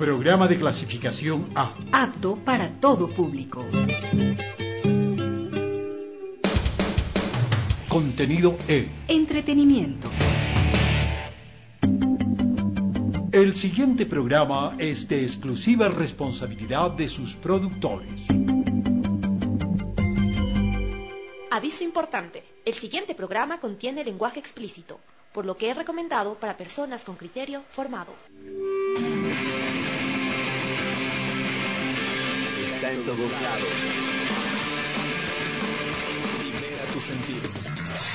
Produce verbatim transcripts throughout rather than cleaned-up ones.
Programa de clasificación A. Apto para todo público. Contenido E. Entretenimiento. El siguiente programa es de exclusiva responsabilidad de sus productores. Aviso importante. El siguiente programa contiene lenguaje explícito, por lo que es recomendado para personas con criterio formado. Está en todos lados. Libera tus sentidos.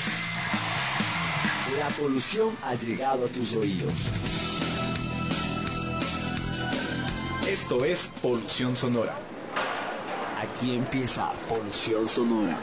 La polución ha llegado a tus oídos. Esto es Polución Sonora. Aquí empieza Polución Sonora.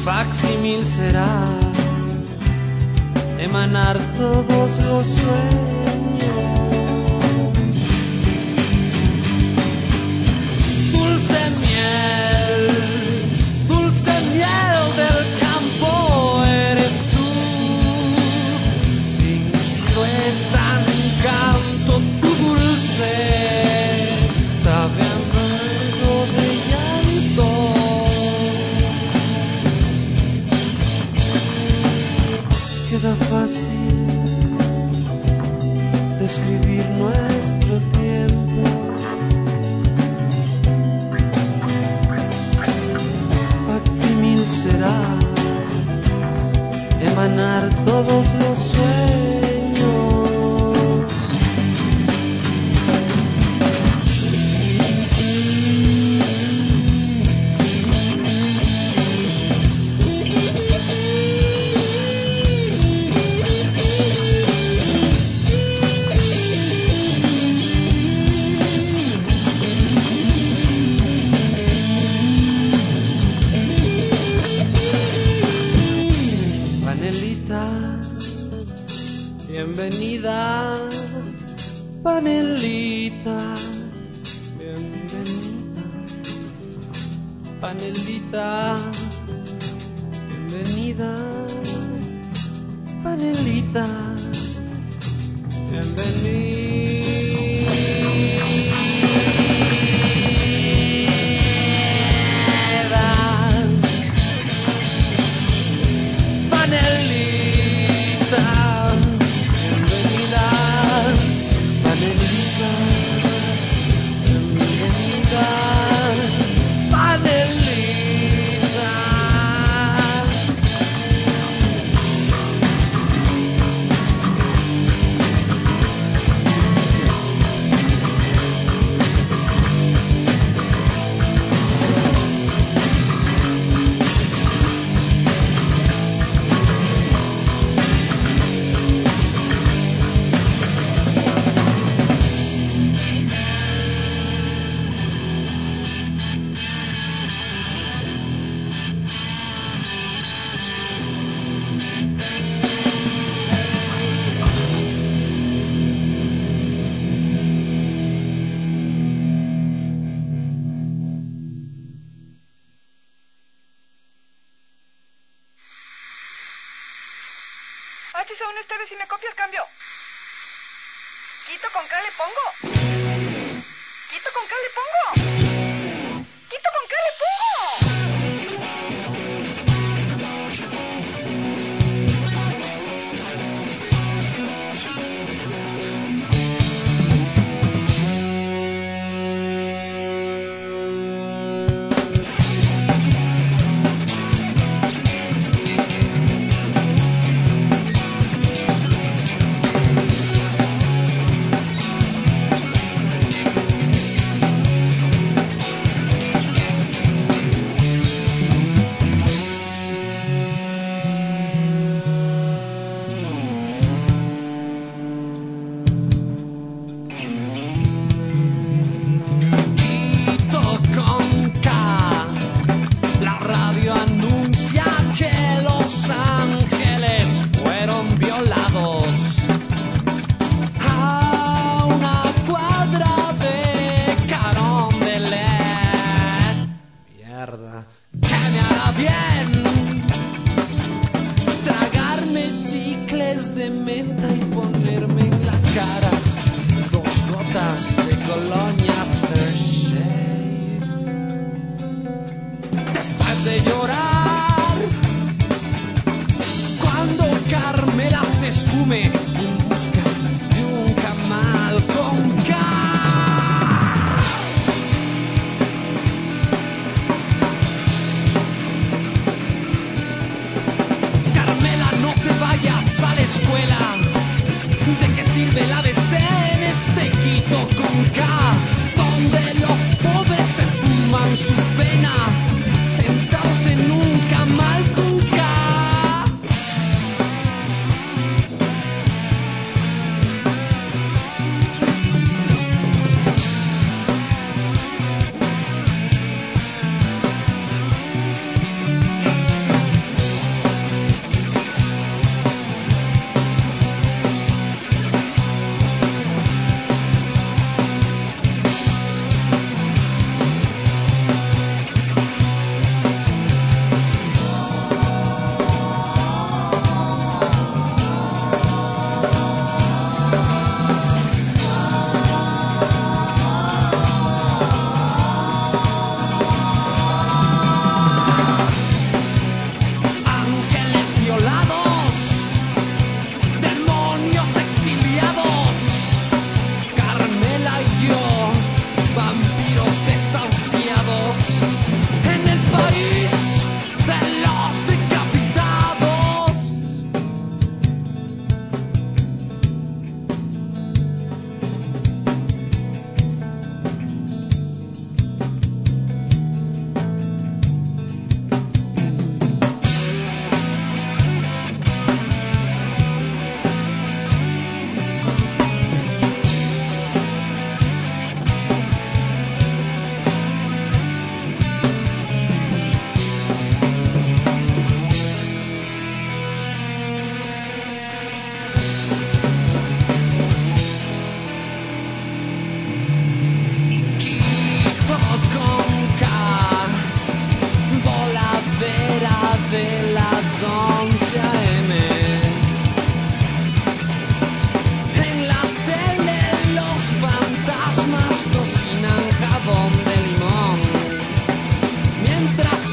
facsímil será emanar todos los sueños. Dulce miel, dulce miel del campo eres tú, sin silueta ni canto, tu dulce sabe amargo de llanto. Queda fácil describir nuestro tiempo. Facsímil será emanar todos los sueños. Bienvenida, panelita, bienvenida, panelita, bienvenida, panelita, bienvenida, panelita. Panelita, bienvenida, panelita. H son ustedes y me copias cambio. Quito con K le pongo. Quito con K le pongo. Quito con K le pongo. De menta y ponerme en la cara dos gotas de colonia Hershey. Después de llorar, cuando Carmela se esfume en busca de un camal con K. Carmela, no te vayas a la escuela. ¿De qué sirve el A B C en este Quito con K? Donde los pobres se fuman su pena, sentados en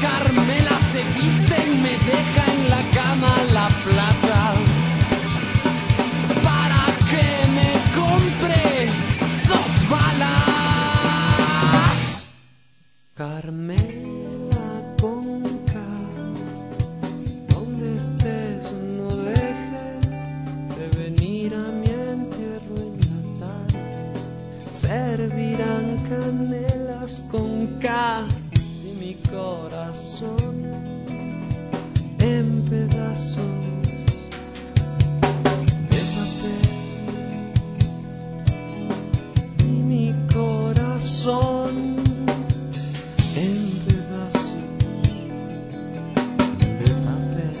Carmela se viste y me deja en la cama la plata para que me compre dos balas. Carmela Conca, donde estés no dejes de venir a mi entierro en la tarde. Servirán canelas con K y mi corazón en pedazos de papel y mi corazón en pedazos de papel.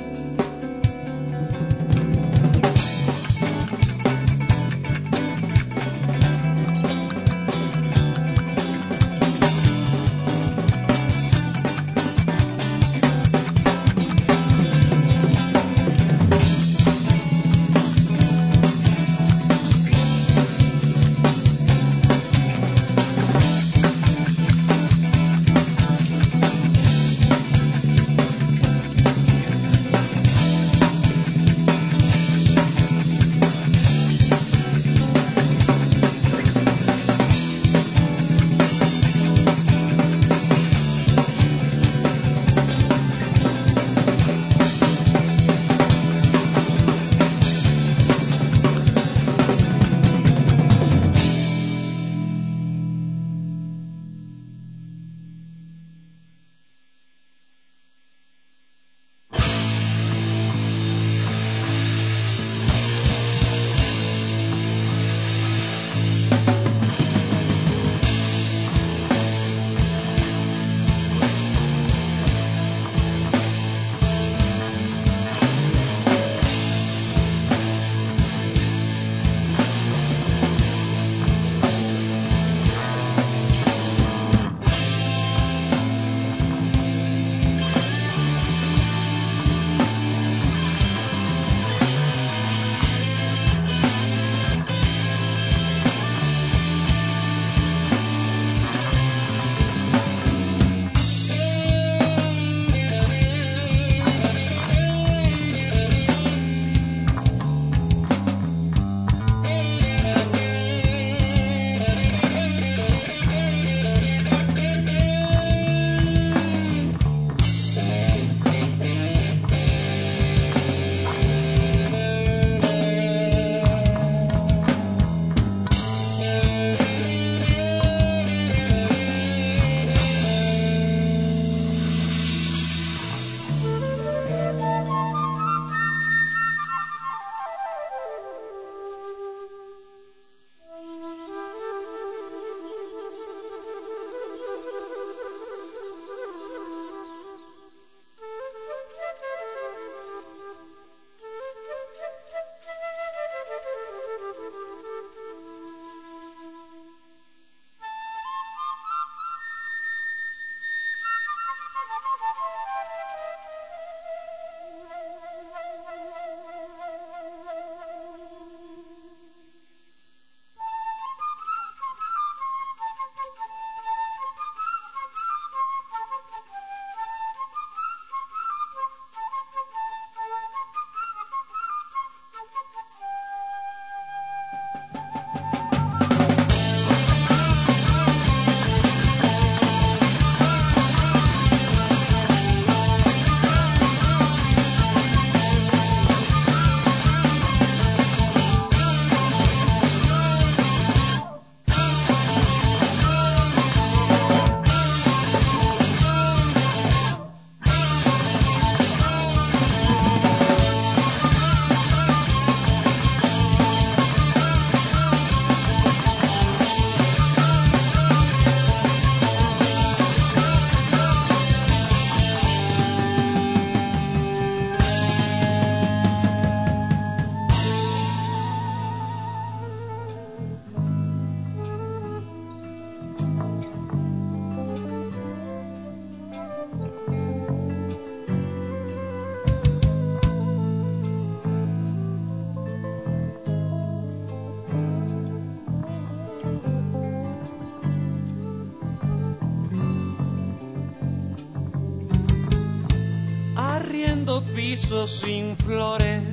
piso sin flores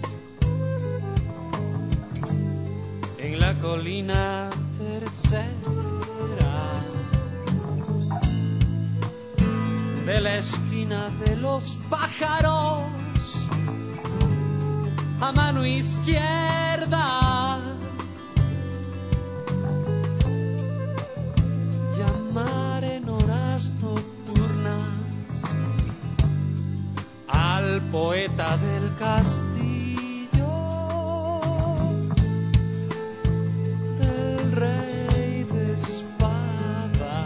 en la colina tercera de la esquina de los pájaros a mano izquierda. Llamar en horas nocturnas al poeta del castillo del rey de espadas.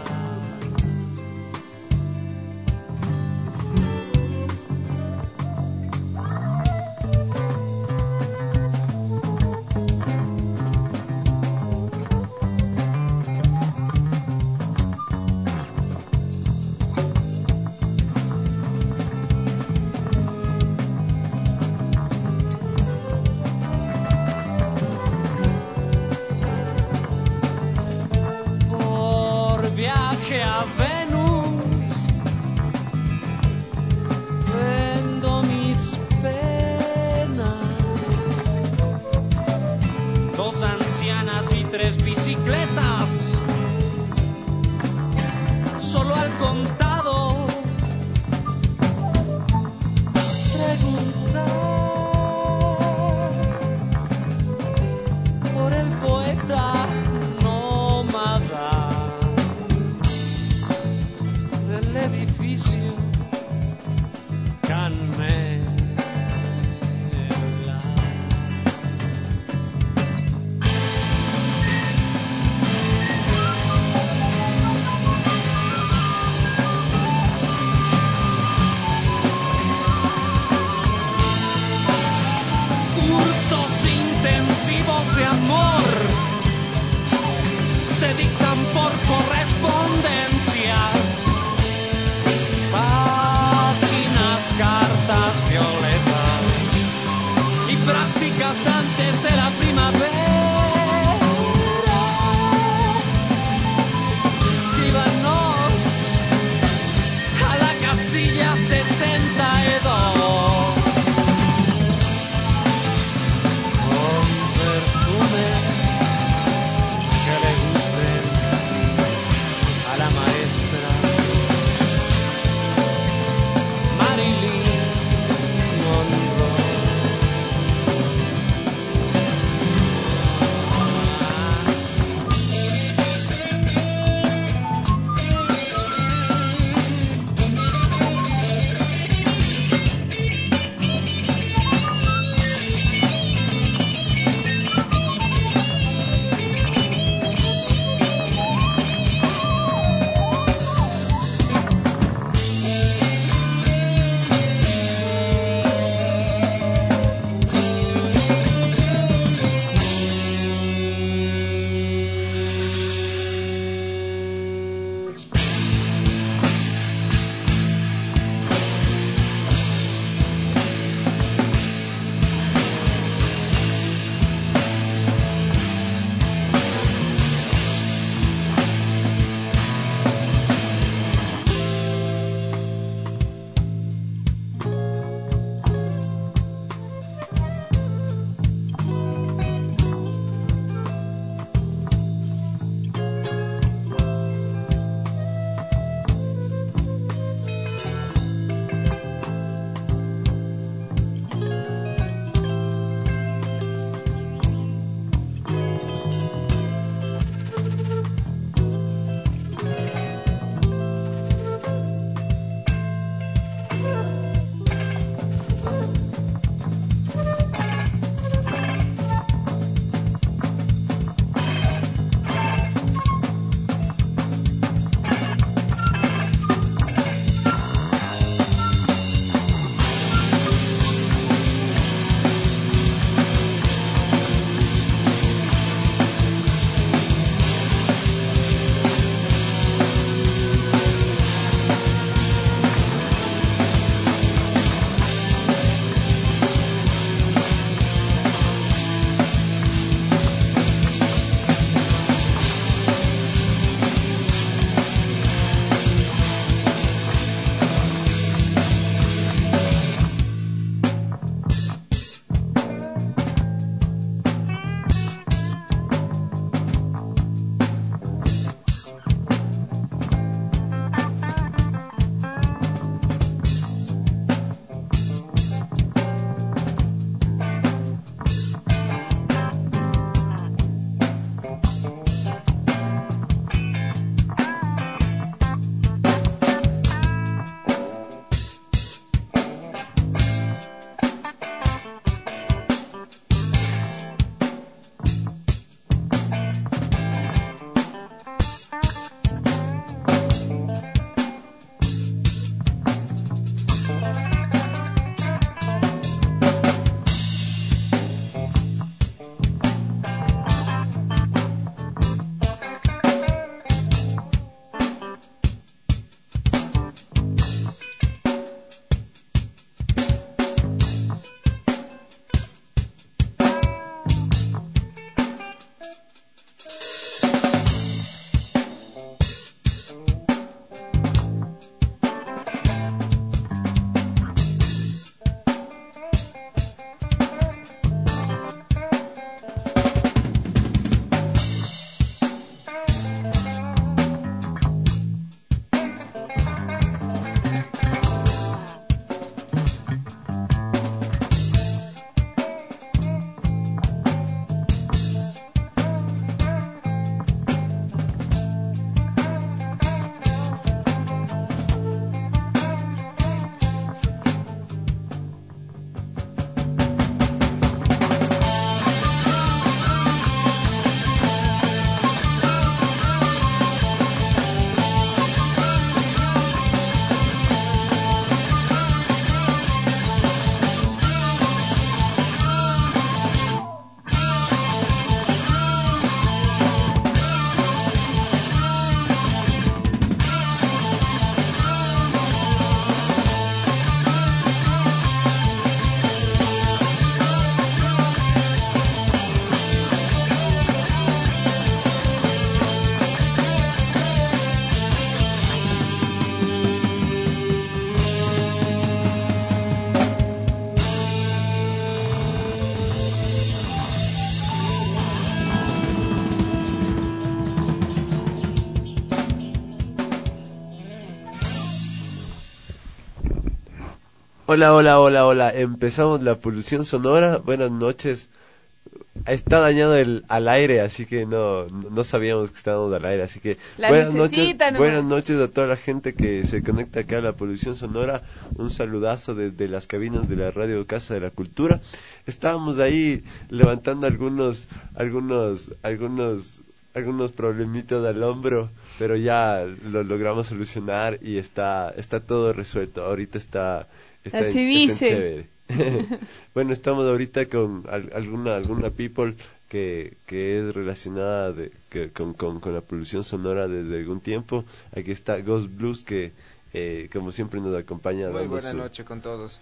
Hola, hola, hola, hola. Empezamos la polución sonora. Buenas noches. Está dañado el al aire, así que no no sabíamos que estábamos al aire, así que La buenas noches, lucecita nomás. buenas noches a toda la gente que se conecta acá a la polución sonora. Un saludazo desde las cabinas de la Radio Casa de la Cultura. Estábamos ahí levantando algunos algunos algunos algunos problemitas al hombro, pero ya lo logramos solucionar y está está todo resuelto. Ahorita está está, Así en, dice. está en chévere. Bueno, estamos ahorita con al, alguna alguna people que, que es relacionada de, que, con, con, con la polución sonora desde algún tiempo. Aquí está Ghost Blues que eh, como siempre nos acompaña. Muy buena su noche con todos.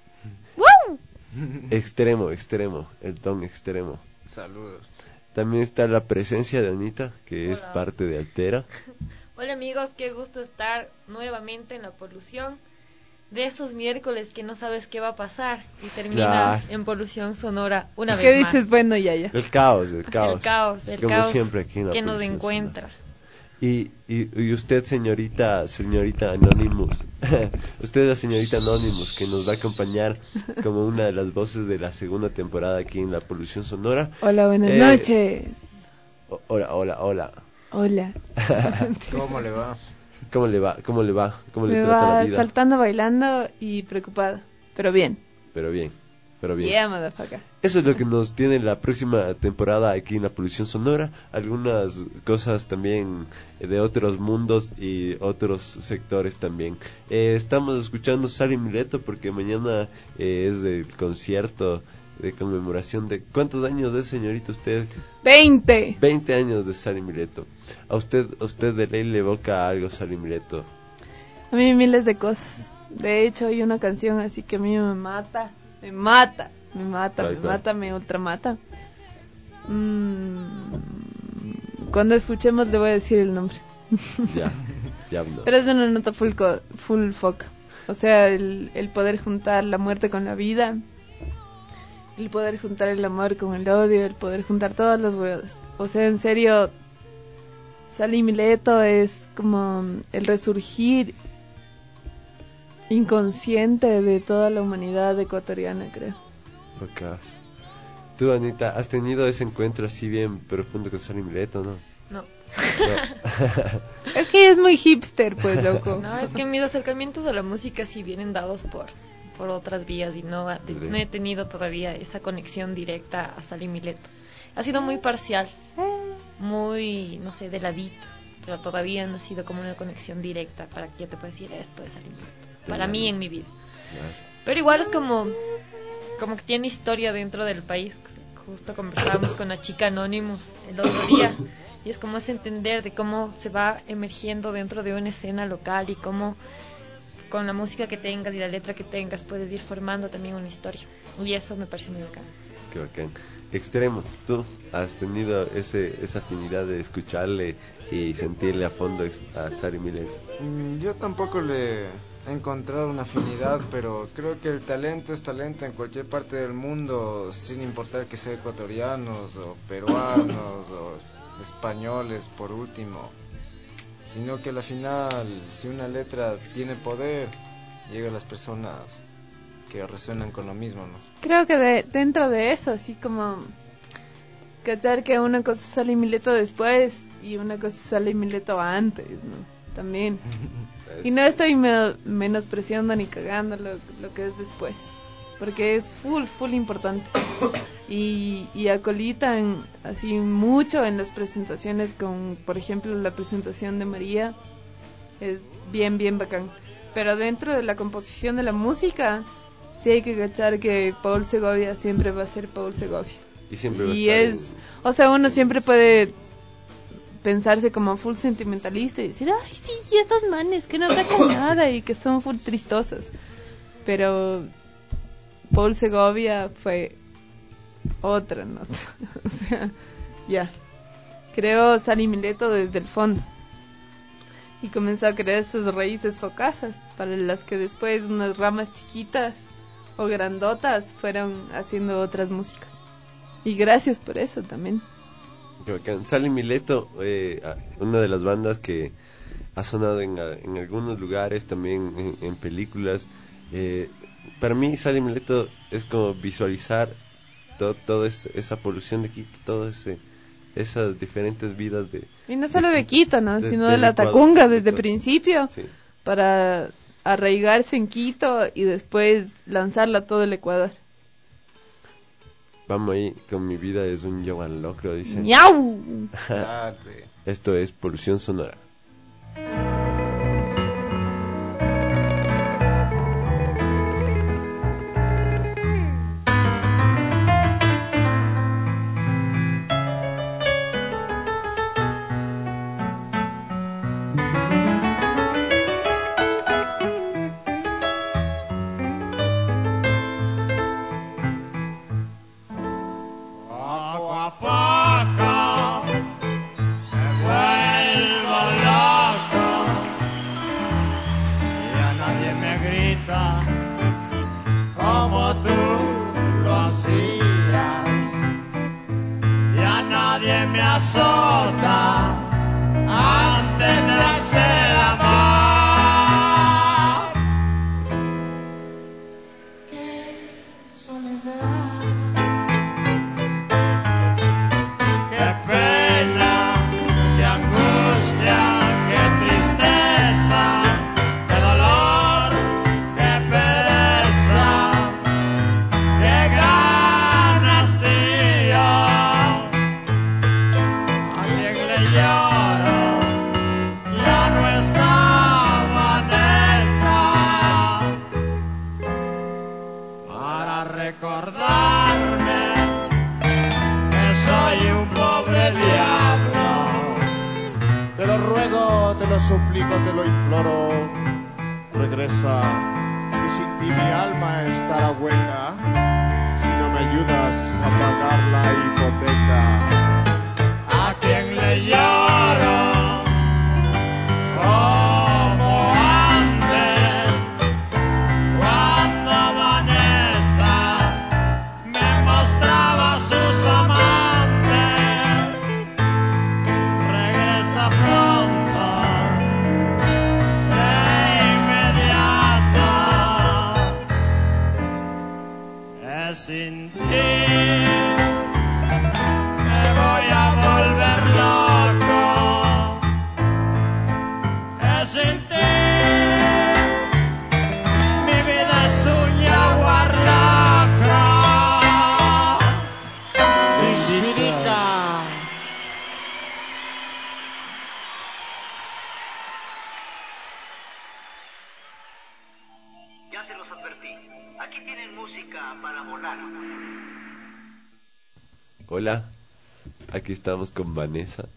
Extremo, extremo, el don extremo. Saludos. También está la presencia de Anita, que es Hola. parte de Altera. Hola amigos, qué gusto estar nuevamente en la polución. De esos miércoles que no sabes qué va a pasar y termina Claro. en polución sonora una ¿Qué vez dices? más. Bueno, ya, ya. El caos, el caos. El caos, el como caos siempre aquí en la que nos polución encuentra. sonora. Y, y, y usted, señorita, señorita Anonymous, usted es la señorita Anonymous que nos va a acompañar como una de las voces de la segunda temporada aquí en la polución sonora. Hola, buenas Eh, noches. o- Hola, hola, hola. Hola. ¿Cómo le va? ¿Cómo le va? ¿Cómo le va? ¿Cómo le Me trata la va vida? saltando, bailando y preocupada. Pero bien. Pero bien, pero bien. Yeah, motherfucker. Eso es lo que nos tiene la próxima temporada aquí en la polución sonora. Algunas cosas también de otros mundos y otros sectores también. Eh, estamos escuchando Sally Mileto porque mañana eh, es el concierto de conmemoración de... ¿Cuántos años es, señorita, usted? veinte. veinte años de Sally Mileto. ¿A usted, a usted de ley le evoca algo Sally Mileto? A mí miles de cosas. De hecho, hay una canción así que a mí me mata. Me mata. Me mata, ¿Cuál, me cuál? mata, me ultramata. Mm, cuando escuchemos le voy a decir el nombre. Ya, ya no. Pero es de una nota full, co- full foca. O sea, el, el poder juntar la muerte con la vida. El poder juntar el amor con el odio. El poder juntar todas las huevas. O sea, en serio, Sally Mileto es como el resurgir inconsciente de toda la humanidad ecuatoriana, creo. Locas. Tú, Anita, ¿has tenido ese encuentro así bien profundo con Sally Mileto, no? No. No. Es que ella es muy hipster, pues, loco. No, es que mis acercamientos a la música sí vienen dados por, por otras vías y no, ha- no he tenido todavía esa conexión directa a Sally Mileto. Ha sido muy parcial, muy, no sé, de ladito, pero todavía no ha sido como una conexión directa para que yo te pueda decir esto es Sally Mileto. Para mí en mi vida. Claro. Pero igual es como, como que tiene historia dentro del país. Justo conversábamos con la chica Anonymous el otro día. Y es como es entender de cómo se va emergiendo dentro de una escena local y cómo con la música que tengas y la letra que tengas puedes ir formando también una historia. Y eso me parece muy bacán. Qué bacán. Extremo, ¿tú has tenido ese esa afinidad de escucharle y sentirle a fondo ex- a Sally Mileto? Mm, Yo tampoco le he encontrado una afinidad, pero creo que el talento es talento en cualquier parte del mundo, sin importar que sea ecuatorianos o peruanos o españoles por último, sino que al final, si una letra tiene poder, llega a las personas que resuenan con lo mismo, ¿no? Creo que de, dentro de eso, así como cachar que una cosa sale Mileto después y una cosa sale Mileto antes, ¿no? También. Y no estoy me- menospreciando ni cagando lo, lo que es después, porque es full, full importante. Y, y acolitan así mucho en las presentaciones con, por ejemplo, la presentación de María. Es bien, bien bacán. Pero dentro de la composición de la música, sí hay que cachar que Paul Segovia siempre va a ser Paul Segovia. Y siempre va a Y estar es, o sea, uno siempre puede pensarse como full sentimentalista y decir, ay, sí, y esos manes que no cachan nada y que son full tristosos. Pero Paul Segovia fue otra nota. O sea, ya. Creó Sally Mileto desde el fondo. Y comenzó a crear esas raíces focasas para las que después unas ramas chiquitas o grandotas fueron haciendo otras músicas. Y gracias por eso también. Qué bacán. Sally Mileto, eh, a- una de las bandas que ha sonado en, a- en algunos lugares, también en, en películas. Eh, para mí Sally Mileto es como visualizar toda todo esa polución de Quito, todas ese, esas diferentes vidas de... Y no solo de, de Quito, ¿no? De, sino de de la Ecuador, Tacunga desde Ecuador. principio, sí. para arraigarse en Quito y después lanzarla a todo el Ecuador. Vamos ahí, con mi vida es un Jovan Locro, dice. ¡Miau! Esto es Polución Sonora. Hola, aquí estamos con Vanessa.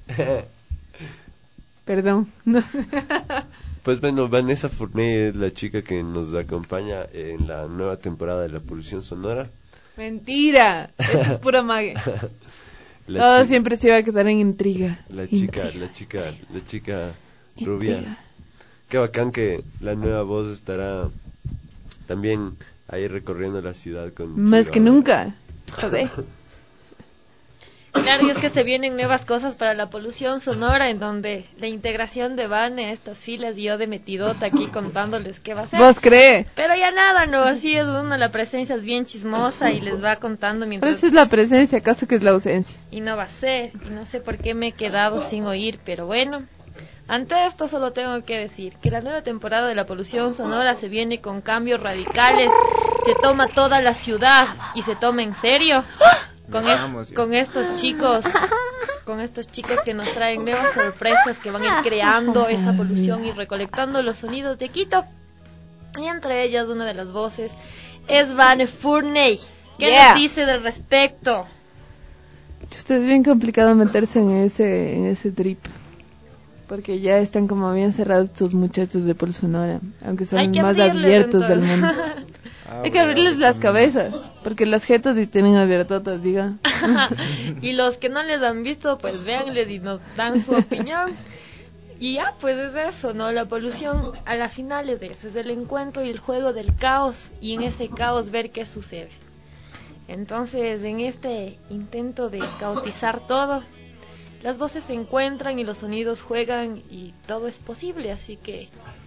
Perdón. Pues bueno, Vanessa Fournier es la chica que nos acompaña en la nueva temporada de La Polución Sonora. Mentira, es pura mague. La Todo chi- siempre se iba a quedar en intriga. La chica, Intriga. la chica, la chica rubia. Intriga. Qué bacán que la nueva voz estará también ahí recorriendo la ciudad con Más Chiro. que nunca. Joder. Claro, y es que se vienen nuevas cosas para la polución sonora, en donde la integración de Vane a estas filas y yo de metidota aquí contándoles qué va a ser. ¿Vos crees? Pero ya nada, no, así es uno, la presencia es bien chismosa y les va contando Pero mientras... esa es la presencia, ¿acaso que es la ausencia? Y no va a ser, y no sé por qué me he quedado sin oír, pero bueno. Ante esto solo tengo que decir que la nueva temporada de la polución sonora se viene con cambios radicales, se toma toda la ciudad y se toma en serio. Con, es, con estos chicos, con estos chicos que nos traen nuevas sorpresas, que van a ir creando esa polución y recolectando los sonidos de Quito. Y entre ellas una de las voces es Vane Fournier. ¿Qué Yeah. nos dice del respecto? Esto es bien complicado meterse en ese, en ese trip. Porque ya están como bien cerrados estos muchachos de Pol Sonora, aunque son Hay los que más abrirles, abiertos del entonces. mundo. Hay que abrirles las cabezas, porque las jetas sí tienen abiertotas, diga. Y los que no les han visto, pues véanles y nos dan su opinión. Y ya, pues es eso, ¿no? La polución a la final es de eso, es el encuentro y el juego del caos, y en ese caos ver qué sucede. Entonces, en este intento de caotizar todo, las voces se encuentran y los sonidos juegan y todo es posible, así que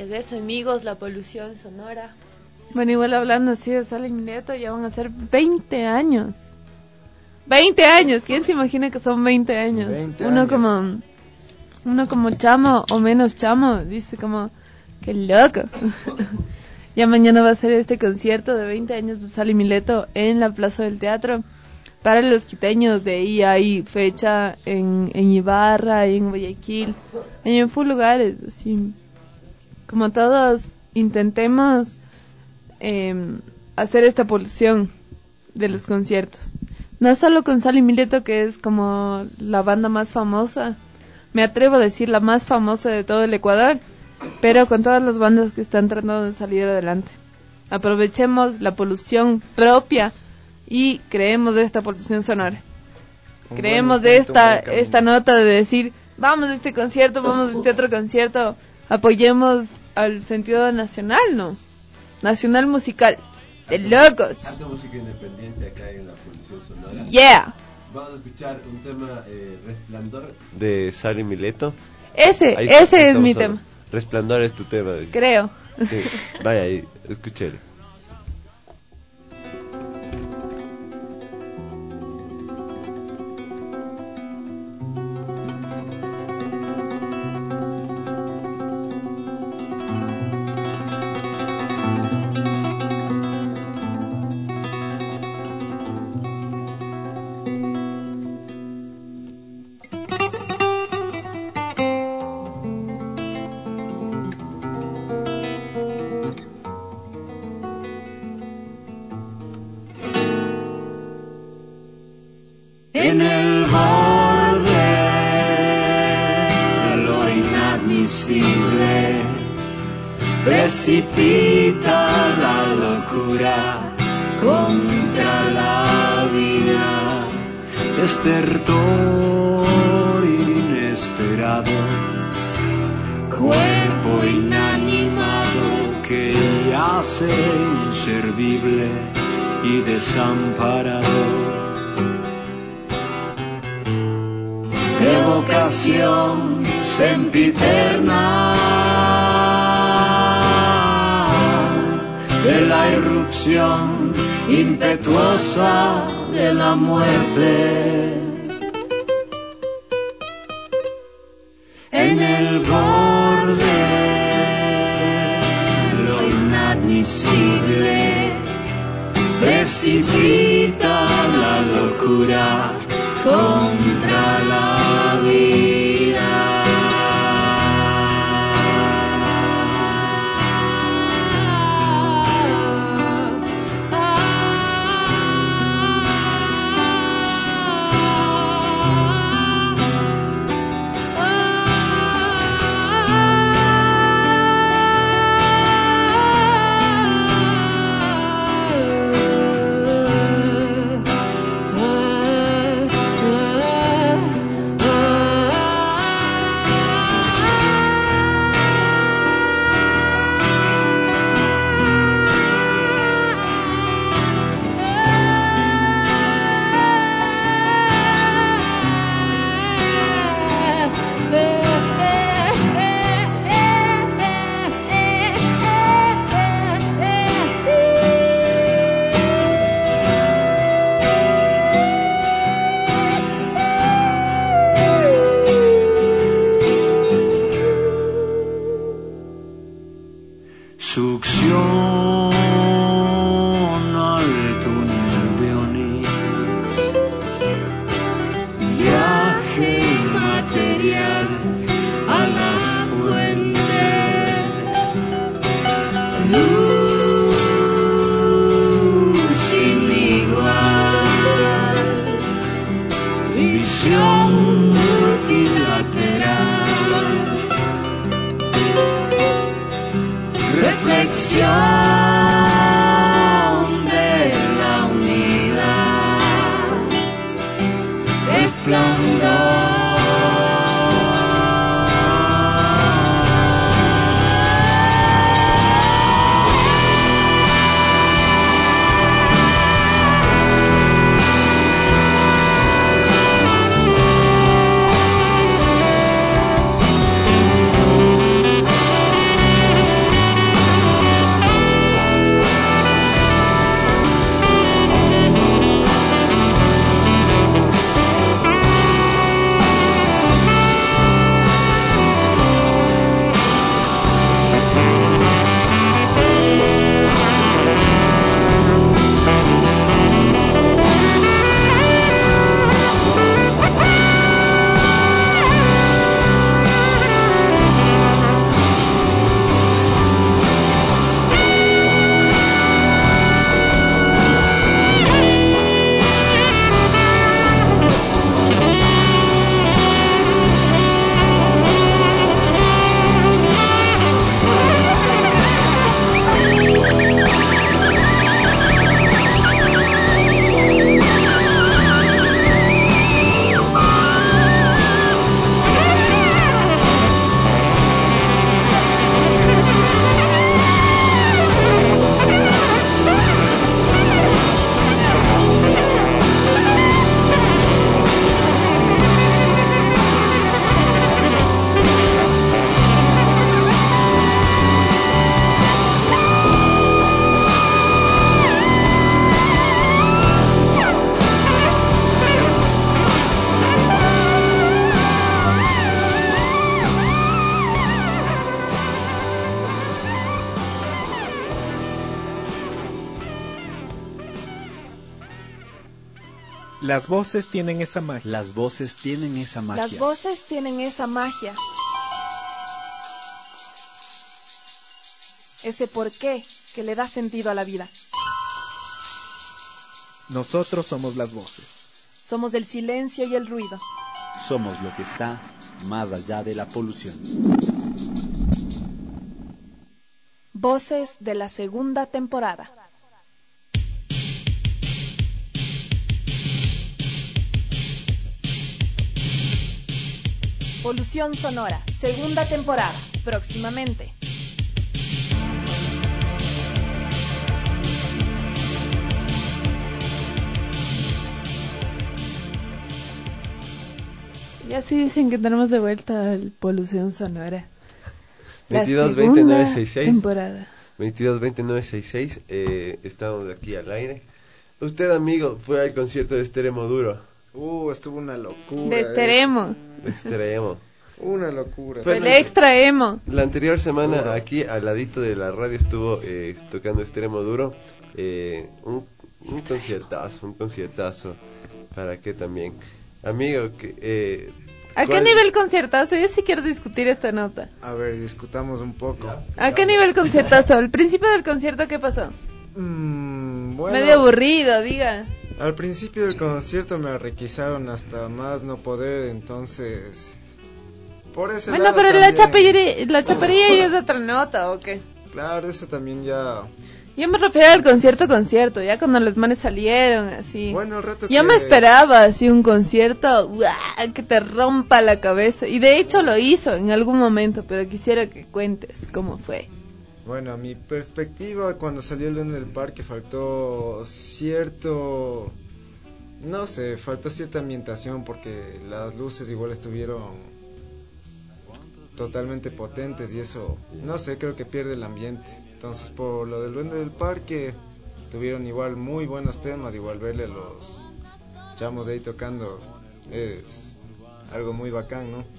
Es de eso, amigos, la polución sonora. Bueno, igual hablando así de Sal y Mileto, ya van a ser veinte años. veinte años, ¿quién se imagina que son veinte años? veinte Uno años. como uno como chamo o menos chamo, dice como, qué loco. Ya mañana va a ser este concierto de veinte años de Sal y Mileto en la Plaza del Teatro. Para los quiteños, de ahí hay fecha en, en Ibarra, en Guayaquil, en full lugares, así. Como todos intentemos eh, hacer esta polución de los conciertos. No solo con Sal y Mileto, que es como la banda más famosa, me atrevo a decir la más famosa de todo el Ecuador, pero con todas las bandas que están tratando de salir adelante. Aprovechemos la polución propia y creemos de esta polución sonora. Un Creemos buen de intento, un esta buen camino. esta nota de decir, vamos a este concierto, vamos a este otro concierto, apoyemos al sentido nacional, ¿no? Nacional musical, de locos. Harta música independiente acá en la polución sonora. Yeah. Vamos a escuchar un tema, eh, Resplandor, de Sal y Mileto. Ese, Ahí ese es estamos mi solo. tema, Resplandor es tu tema. dice. creo. Sí, vaya ahí, escúchelo. En el borde de lo inadmisible precipita la locura contra la vida, Estertor inesperado, cuerpo inanimado que yace inservible y desamparado. evocación sempiterna de la irrupción impetuosa de la muerte. En el borde lo inadmisible precipita la locura contra la vida. Succión al túnel de Onix, Viaje material a la fuente, luz sin igual, visión multilateral, reflexión de la unidad, resplandor. Las voces tienen esa magia. Las voces tienen esa magia. Las voces tienen esa magia. Ese porqué que le da sentido a la vida. Nosotros somos las voces. Somos el silencio y el ruido. Somos lo que está más allá de la polución. Voces de la segunda temporada. Polución sonora, segunda temporada, próximamente. Y así dicen que tenemos de vuelta al Polución Sonora. veintidós veinte nueve sesenta y seis temporada. veintidós veinte nueve sesenta y seis, eh, estamos aquí al aire. Usted, amigo, fue al concierto de Extremo Duro. Uh, estuvo una locura. De extremo. De extremo. Una locura. Fue el extra emo. La anterior semana aquí al ladito de la radio estuvo eh, tocando Extremo Duro. Eh, un, un conciertazo, un conciertazo. ¿Para qué también? Amigo, que... Eh, ¿A qué nivel conciertazo? Yo sí quiero discutir esta nota. A ver, discutamos un poco. ¿A qué nivel conciertazo? ¿Al principio del concierto qué pasó? Mm, bueno, medio aburrido, diga. Al principio del concierto me requisaron hasta más no poder, entonces... Por ese bueno, lado pero también... la chapería, la chapería ya es otra nota, ¿o qué? Claro, eso también ya... Yo me refiero al concierto concierto, ya cuando los manes salieron así. Bueno, el rato Yo que... me esperaba así un concierto ¡guau! Que te rompa la cabeza. Y de hecho lo hizo en algún momento, pero quisiera que cuentes cómo fue. Bueno, a mi perspectiva, cuando salió el Luna del Parque faltó cierto... No sé, faltó cierta ambientación porque las luces igual estuvieron totalmente potentes y eso, no sé, creo que pierde el ambiente. Entonces, por lo del Duende del Parque, tuvieron igual muy buenos temas, igual verle a los chamos de ahí tocando es algo muy bacán, ¿no?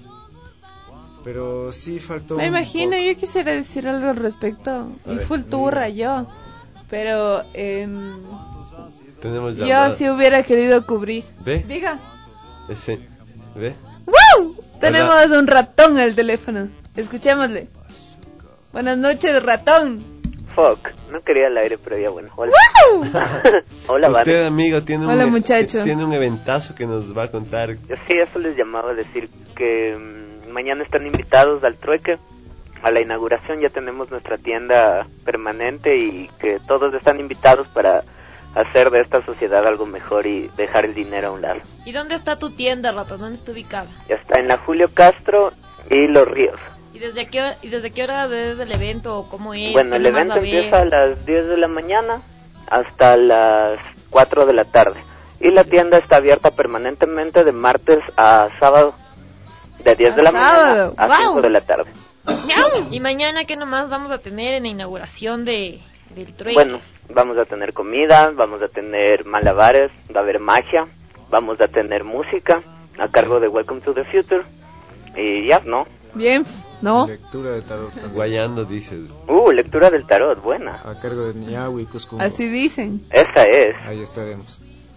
Pero sí faltó... Me imagino, yo quisiera decir algo al respecto, y full turra yo, pero eh, Tenemos yo llamada. sí hubiera querido cubrir. ¿Ve? Diga. Ese, ¿ve? ¡Wow! Tenemos un ratón al teléfono, escuchémosle. Buenas noches, ratón. Fuck, no quería el aire, pero ya bueno. Hola. ¡Wow! Hola, Usted, Vane. amigo, tiene Hola, un, muchacho. tiene un eventazo que nos va a contar. Sí, eso les llamaba a decir que mmm, mañana están invitados al trueque, a la inauguración. Ya tenemos nuestra tienda permanente y que todos están invitados para hacer de esta sociedad algo mejor y dejar el dinero a un lado. ¿Y dónde está tu tienda, Rato? ¿Dónde está ubicada? Ya está en la Julio Castro y Los Ríos. ¿Y desde qué hora, y desde qué hora es el evento o cómo es? Bueno, el evento empieza a las diez de la mañana hasta las cuatro de la tarde. Y la tienda está abierta permanentemente de martes a sábado, de diez de la mañana a cinco de la tarde. ¿Y mañana qué nomás vamos a tener en la inauguración de, del trueque? Bueno, vamos a tener comida, vamos a tener malabares, va a haber magia, vamos a tener música a cargo de Welcome to the Future. Y ya, ¿no? Bien, ¿no? Lectura de tarot también. Guayando, dices. Uh, lectura del tarot, buena. A cargo de Niawi y Cuscumbo. Así dicen. Esa es. Ahí estaremos.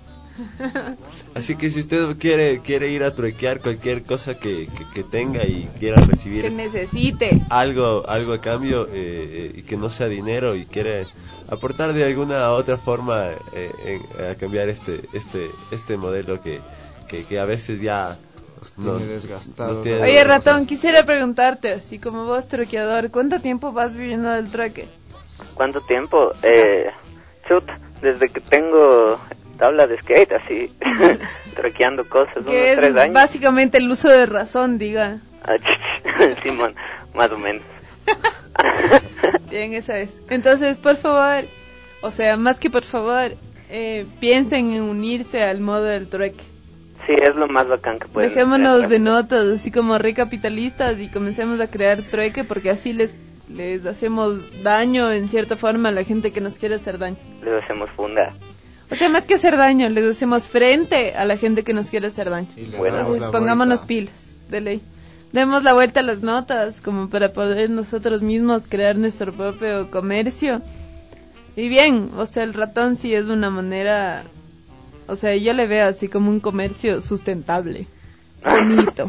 Así que si usted quiere quiere ir a truequear cualquier cosa que, que, que tenga y quiera recibir que necesite algo algo a cambio eh, y que no sea dinero y quiere aportar de alguna otra forma eh, en, a cambiar este este este modelo que que, que a veces ya nos tiene no, desgastados. Tiene Oye, ratón, quisiera preguntarte, así como vos truqueador, ¿cuánto tiempo vas viviendo del trueque? ¿Cuánto tiempo? Eh, chut, desde que tengo tabla de skate, así, truqueando cosas, unos que es tres años. Básicamente el uso de razón, diga. Simón, más o menos. Bien, esa es. Entonces, por favor, o sea, más que por favor, eh, piensen en unirse al modo del trueque. Sí, es lo más bacán que pueden. Dejémonos hacer. de notas, así como recapitalistas, y comencemos a crear trueque, porque así les les hacemos daño en cierta forma a la gente que nos quiere hacer daño. Les hacemos funda. O sea, más que hacer daño, les hacemos frente a la gente que nos quiere hacer daño. Bueno, entonces pongámonos pilas, de ley. Demos la vuelta a las notas, como para poder nosotros mismos crear nuestro propio comercio. Y bien, o sea, el ratón sí es una manera O sea, yo le veo así como un comercio sustentable, bonito.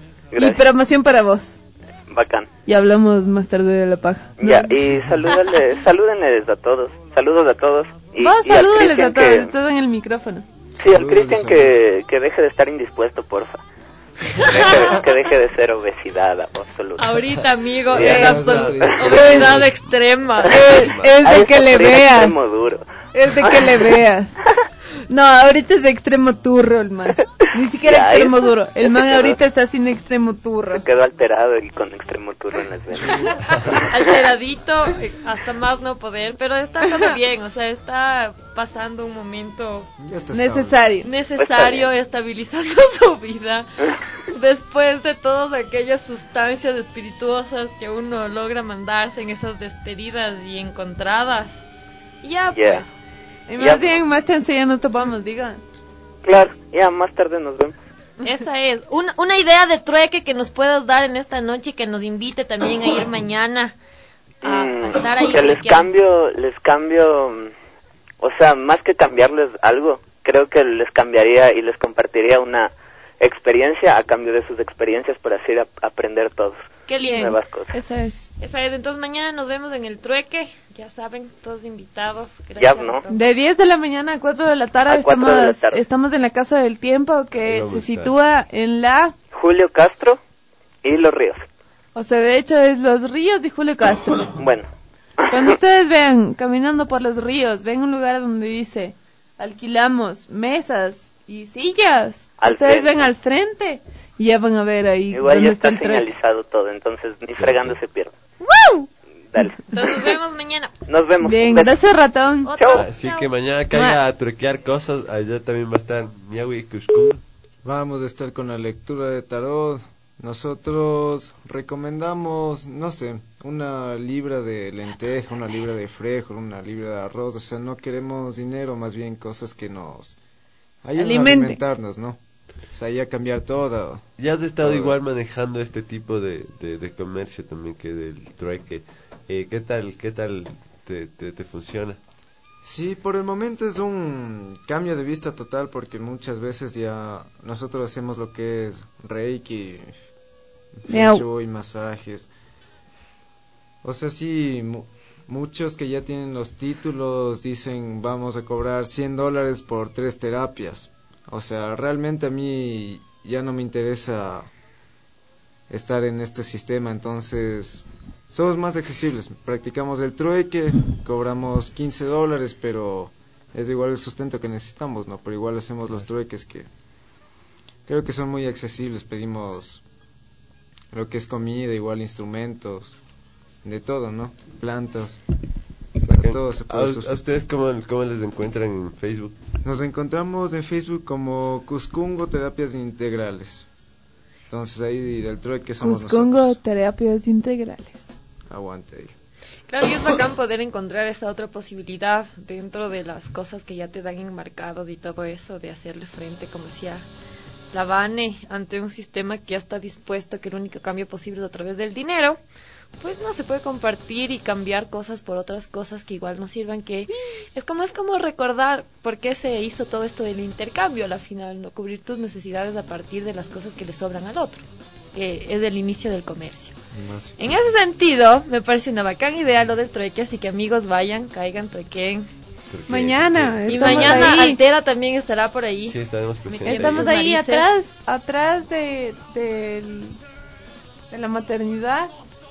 Y promoción para vos. Bacán. Y hablamos más tarde de la paja. Ya, y salúdale, salúdenles a todos. Saludos a todos. Y, vos y al salúdales a Cristian todos, que- todo en el micrófono. Sí, al Cristian que, que deje de estar indispuesto, porfa. Que deje, que deje de ser obesidad absoluta. Ahorita, amigo, Ya. es absoluta obesidad extrema. Es, es Ahí de que está le por ahí el veas. extremo duro. Es de que le veas. No, ahorita es de extremo turro el man. Ni siquiera Ya, extremo eso. duro. El man Se quedó- ahorita está sin extremo turro. Se quedó alterado y con extremo turro en las venas. Alteradito, eh, hasta más no poder, pero está todo bien, o sea, está pasando un momento Necesario. necesario, estabilizando su vida después de todas aquellas sustancias espirituosas que uno logra mandarse en esas despedidas y encontradas. Y ya, Ya. pues. Y más bien, más chance ya nos topamos, diga. Claro, ya más tarde nos vemos. Esa es. Una, una idea de trueque que nos puedas dar en esta noche y que nos invite también a ir mañana a, a estar ahí. Que les truqueando. cambio, les cambio, mm, o sea, más que cambiarles algo, creo que les cambiaría y les compartiría una experiencia a cambio de sus experiencias para así a- aprender todos. Qué lindo. Nuevas cosas. Esa es. Esa es. Entonces mañana nos vemos en el trueque. Ya saben, todos invitados. Ya, Gracias ¿no? a todos. De diez de la mañana a cuatro de la tarde, A cuatro estamos, de la tarde. estamos en la Casa del Tiempo, que Ahí vamos se a estar. sitúa en la... Julio Castro y Los Ríos. O sea, de hecho es Los Ríos y Julio Castro. Bueno, Cuando ustedes vean caminando por los ríos, ven un lugar donde dice alquilamos mesas y sillas. Al ustedes frente. ven al frente y ya van a ver ahí igual dónde ya está está el trueque. señalizado todo, entonces ni fregando se pierde. ¡Woo! Dale, Entonces nos vemos mañana. nos vemos. Bien, Un beso. gracias ratón. Otro. Así que mañana caiga a truquear cosas, allá también va a estar Miawi y Kushkun. Vamos a estar con la lectura de tarot. Nosotros recomendamos, no sé, una libra de lenteja, una libra de frijol, una libra de arroz. O sea, no queremos dinero, más bien cosas que nos ayuden Alimente. a alimentarnos, ¿no? O sea, ya cambiar todo. Ya has estado todo igual esto. manejando este tipo de, de, de comercio también que del trueque. Eh, ¿Qué tal, qué tal te, te, te funciona? Sí, por el momento es un cambio de vista total porque muchas veces ya nosotros hacemos lo que es reiki, Miau. feng shui, masajes. O sea, sí, mu- muchos que ya tienen los títulos dicen vamos a cobrar cien dólares por tres terapias. O sea, realmente a mí ya no me interesa estar en este sistema, entonces somos más accesibles. Practicamos el trueque, cobramos quince dólares, pero es igual el sustento que necesitamos, ¿no? Pero igual hacemos los trueques que creo que son muy accesibles. Pedimos lo que es comida, igual instrumentos, de todo, ¿no? Plantas, de todo se ¿A, puede a sustentar. ustedes cómo, cómo les encuentran en Facebook? Nos encontramos en Facebook como Cuscungo Terapias Integrales. Entonces ahí del trueque somos Cuscungo nosotros. Terapias Integrales. Aguante ahí. Claro, y es bacán poder encontrar esa otra posibilidad dentro de las cosas que ya te dan enmarcados y todo eso, de hacerle frente, como decía la Vane, ante un sistema que ya está dispuesto, que el único cambio posible es a través del dinero. Pues no se puede compartir y cambiar cosas por otras cosas que igual nos sirvan, que es como es como recordar por qué se hizo todo esto del intercambio a la final, no cubrir tus necesidades a partir de las cosas que le sobran al otro, que es el inicio del comercio. Más- En ese sentido, me parece una bacán idea lo del trueque, así que amigos vayan, caigan, truequen. Trueque, Mañana, Y estamos mañana ahí. Altera también estará por ahí. Sí, estaremos presentes. Estamos sus ahí narices. atrás, atrás de, del- de la maternidad.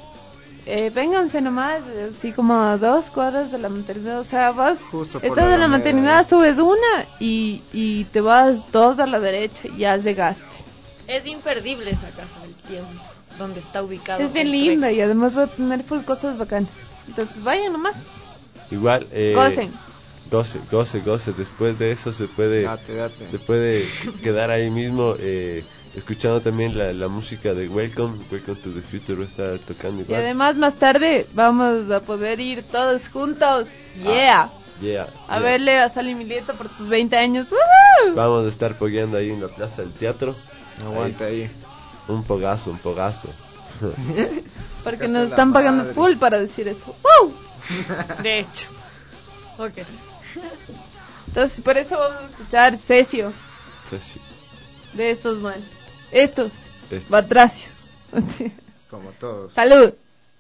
Eh, vénganse nomás, así como a dos cuadras de la maternidad. O sea, vas, Justo por estás la en la Alameda, maternidad, ¿no? subes una y, y te vas dos a la derecha y ya llegaste. Es imperdible esa casa del tiempo, donde está ubicado. Es bien el linda trueque. y además va a tener full cosas bacanas. Entonces vayan nomás, Igual, eh, gocen. goce, goce, goce. Después de eso se puede, Date, date. se puede quedar ahí mismo eh, escuchando también la, la música de Welcome, Welcome to the Future va a estar tocando Y igual. además más tarde vamos a poder ir todos juntos. Yeah. Yeah, A yeah. verle a Sally Milieto por sus veinte años. ¡Woohoo! Vamos a estar pogueando ahí en la Plaza del Teatro. Aguanta ahí. Un pogazo, un pogazo. Porque Sacarse nos la están pagando madre. full para decir esto. ¡Woo! De hecho. Ok. Entonces, por eso vamos a escuchar Cesio. Cesio. De estos, man. Estos. Este. Batracios. Como todos. Salud.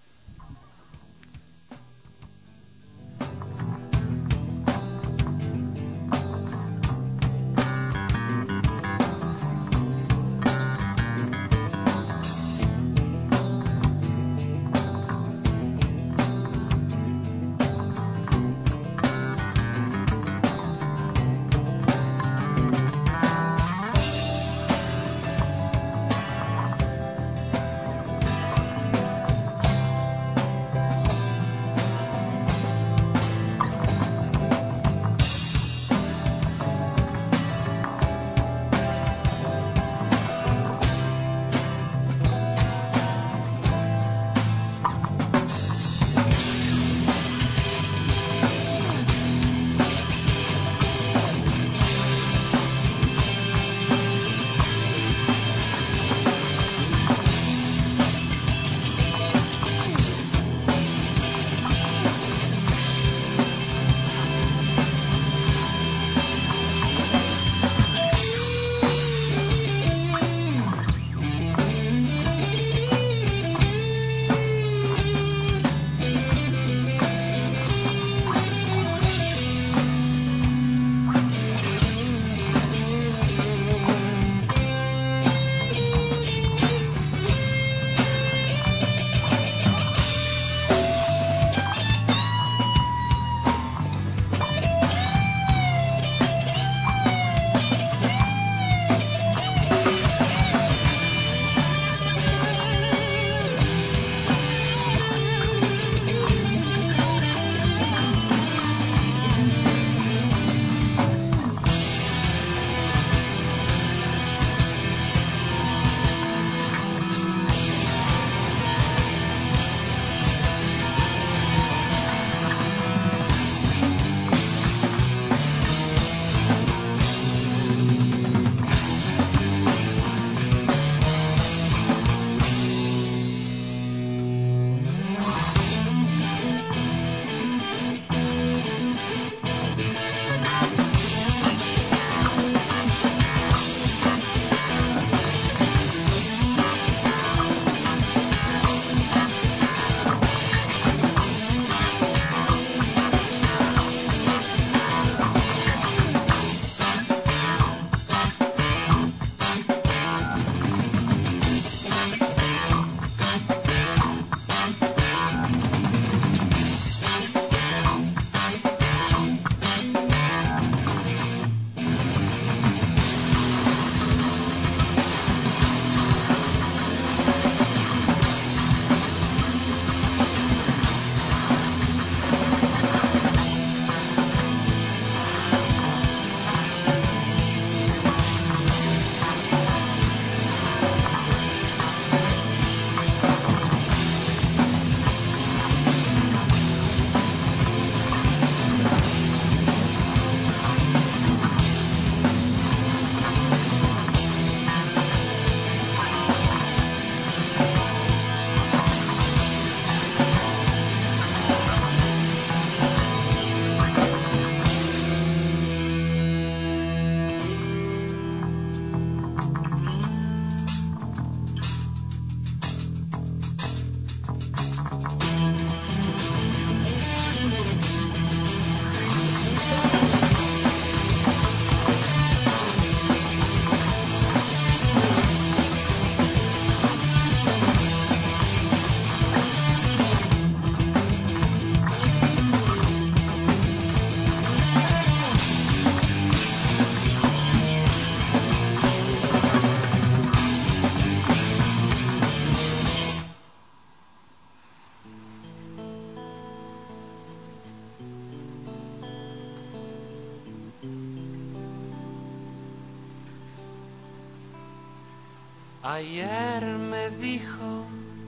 Ayer me dijo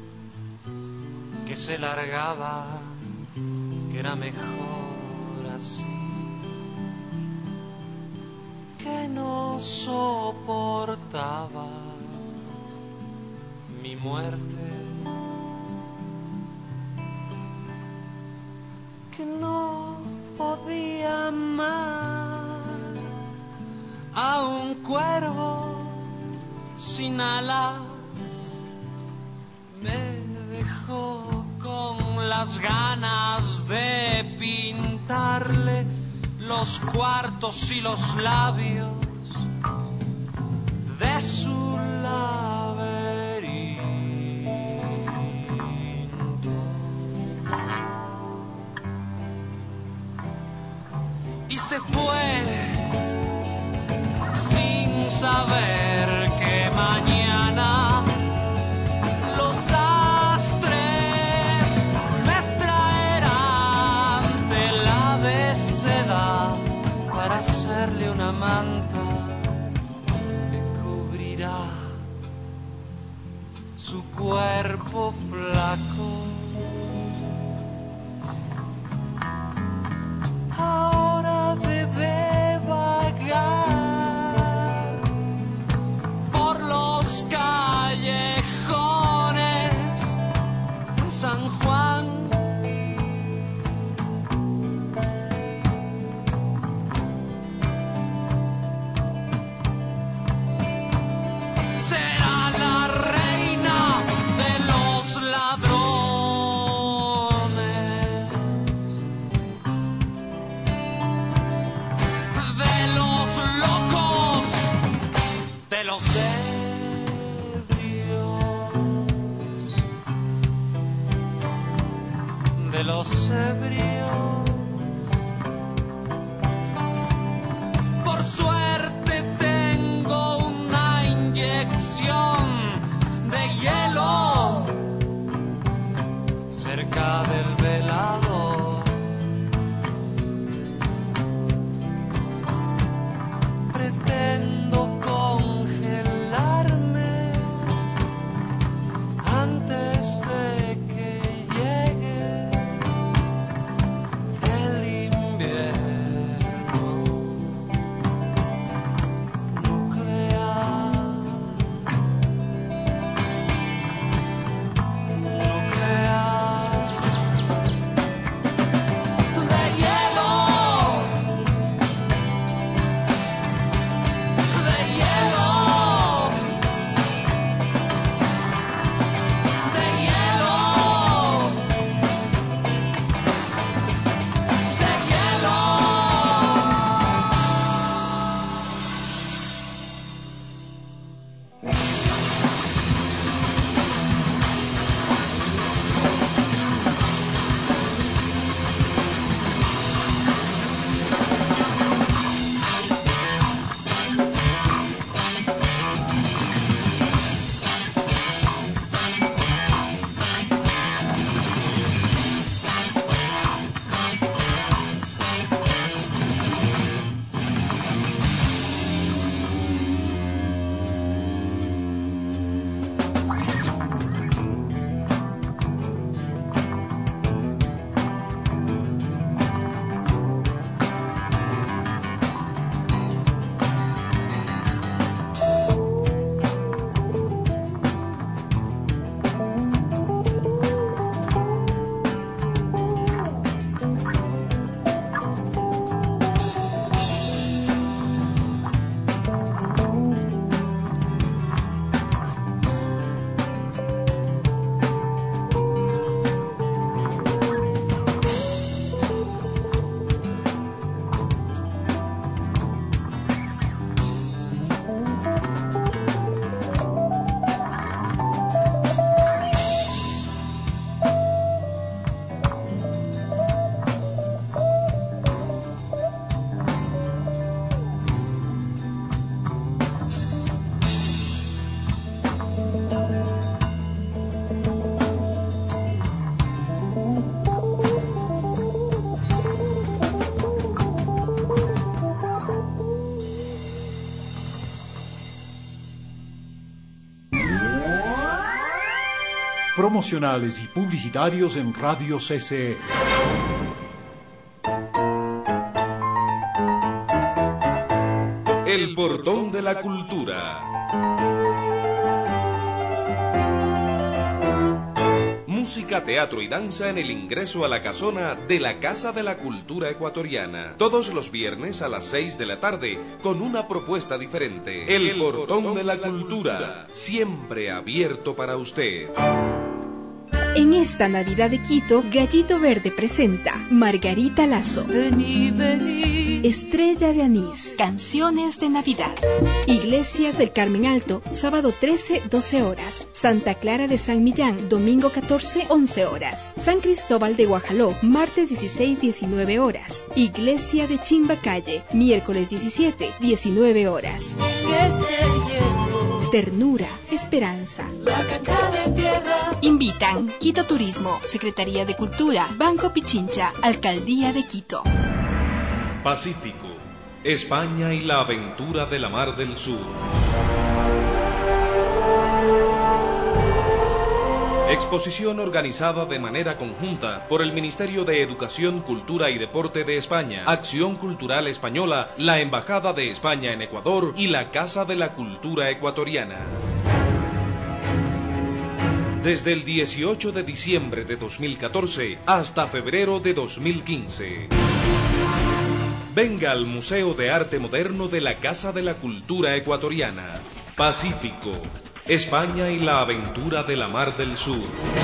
que se largaba, que era mejor así, que no soportaba mi muerte, que no podía más. cuervo sin alas me dejó con las ganas de pintarle los cuartos y los labios de su laberinto. Y se fue sin saber que mañana los astres me traerán tela de seda para hacerle una manta que cubrirá su cuerpo flaco. Ahora debe vagar por los callejones de San Juan. Será la reina de los ladrones, de los locos, de los ebrios, de los ebrios. Por suerte tengo una inyección de hielo cerca del velador. Pretendo congelarme antes de que llegue el invierno nuclear. Nuclear. De hielo. De hielo. De hielo. De hielo. Promocionales y publicitarios en Radio C C E. El portón de la cultura. música, teatro y danza en el ingreso a la casona de la Casa de la Cultura Ecuatoriana. Todos los viernes a las seis de la tarde, con una propuesta diferente. El, el Portón de la, de la Cultura, cultura, siempre abierto para usted. En esta Navidad de Quito, Gallito Verde presenta Margarita Lazo. Vení, vení. Estrella de Anís. Canciones de Navidad. Iglesia del Carmen Alto, sábado trece, doce horas. Santa Clara de San Millán, domingo catorce, once horas. San Cristóbal de Guajaló, martes dieciséis, diecinueve horas. Iglesia de Chimbacalle, miércoles diecisiete, diecinueve horas. Ternura, esperanza. La cancha de tierra. Invitan Quito Turismo, Secretaría de Cultura, Banco Pichincha, Alcaldía de Quito. Pacífico, España y la aventura de la Mar del Sur. Exposición organizada de manera conjunta por el Ministerio de Educación, Cultura y Deporte de España, Acción Cultural Española, la Embajada de España en Ecuador y la Casa de la Cultura Ecuatoriana. Desde el dieciocho de diciembre de dos mil catorce hasta febrero de dos mil quince. Venga al Museo de Arte Moderno de la Casa de la Cultura Ecuatoriana. Pacífico, España y la aventura de la Mar del Sur.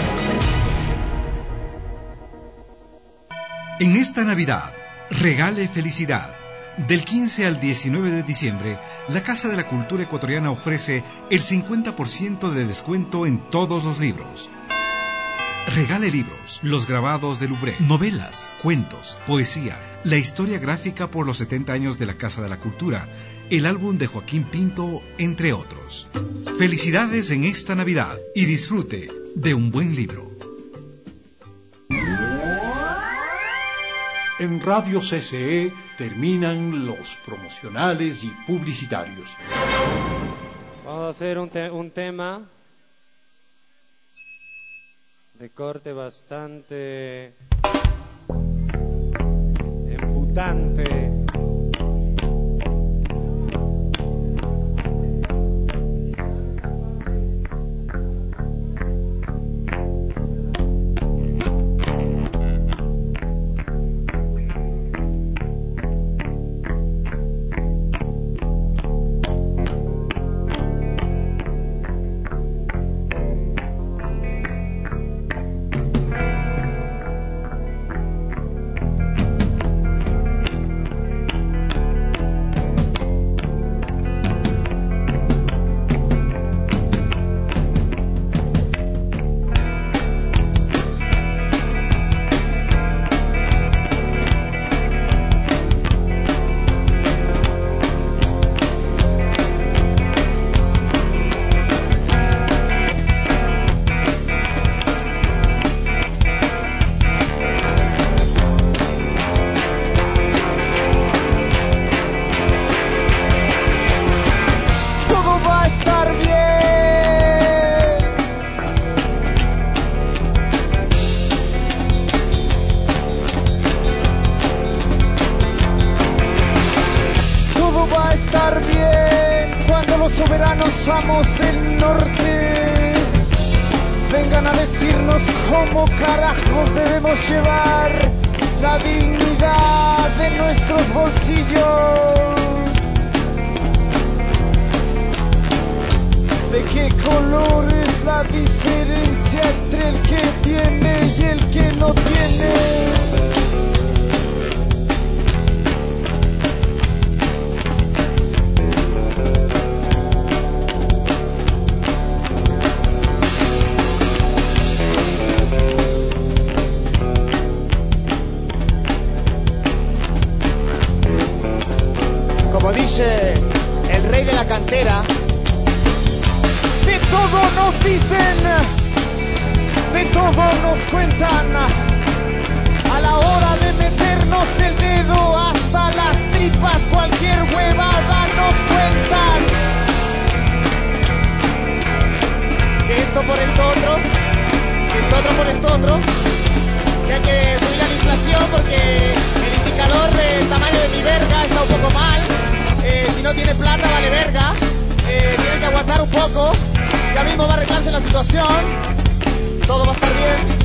En esta Navidad, regale felicidad. Del quince al diecinueve de diciembre, la Casa de la Cultura Ecuatoriana ofrece el cincuenta por ciento de descuento en todos los libros. Regale libros, los grabados de Lubré, novelas, cuentos, poesía, la historia gráfica por los setenta años de la Casa de la Cultura, el álbum de Joaquín Pinto, entre otros. Felicidades en esta Navidad y disfrute de un buen libro. En Radio C C E terminan los promocionales y publicitarios. Vamos a hacer un, te- un tema de corte bastante emputante. Amos del norte vengan a decirnos cómo carajos debemos llevar la dignidad de nuestros bolsillos. ¿De qué color es la diferencia entre el que tiene y el que no tiene? Como dice el rey de la cantera, de todo nos dicen, de todo nos cuentan, a la hora de meternos el dedo hasta las tripas, cualquier huevada nos cuentan. Que esto por esto otro, que esto otro por esto otro, que hay que subir la inflación porque el indicador del tamaño de mi verga está un poco mal. Eh, si no tiene plata vale verga, eh, tiene que aguantar un poco, ya mismo va a arreglarse la situación, todo va a estar bien.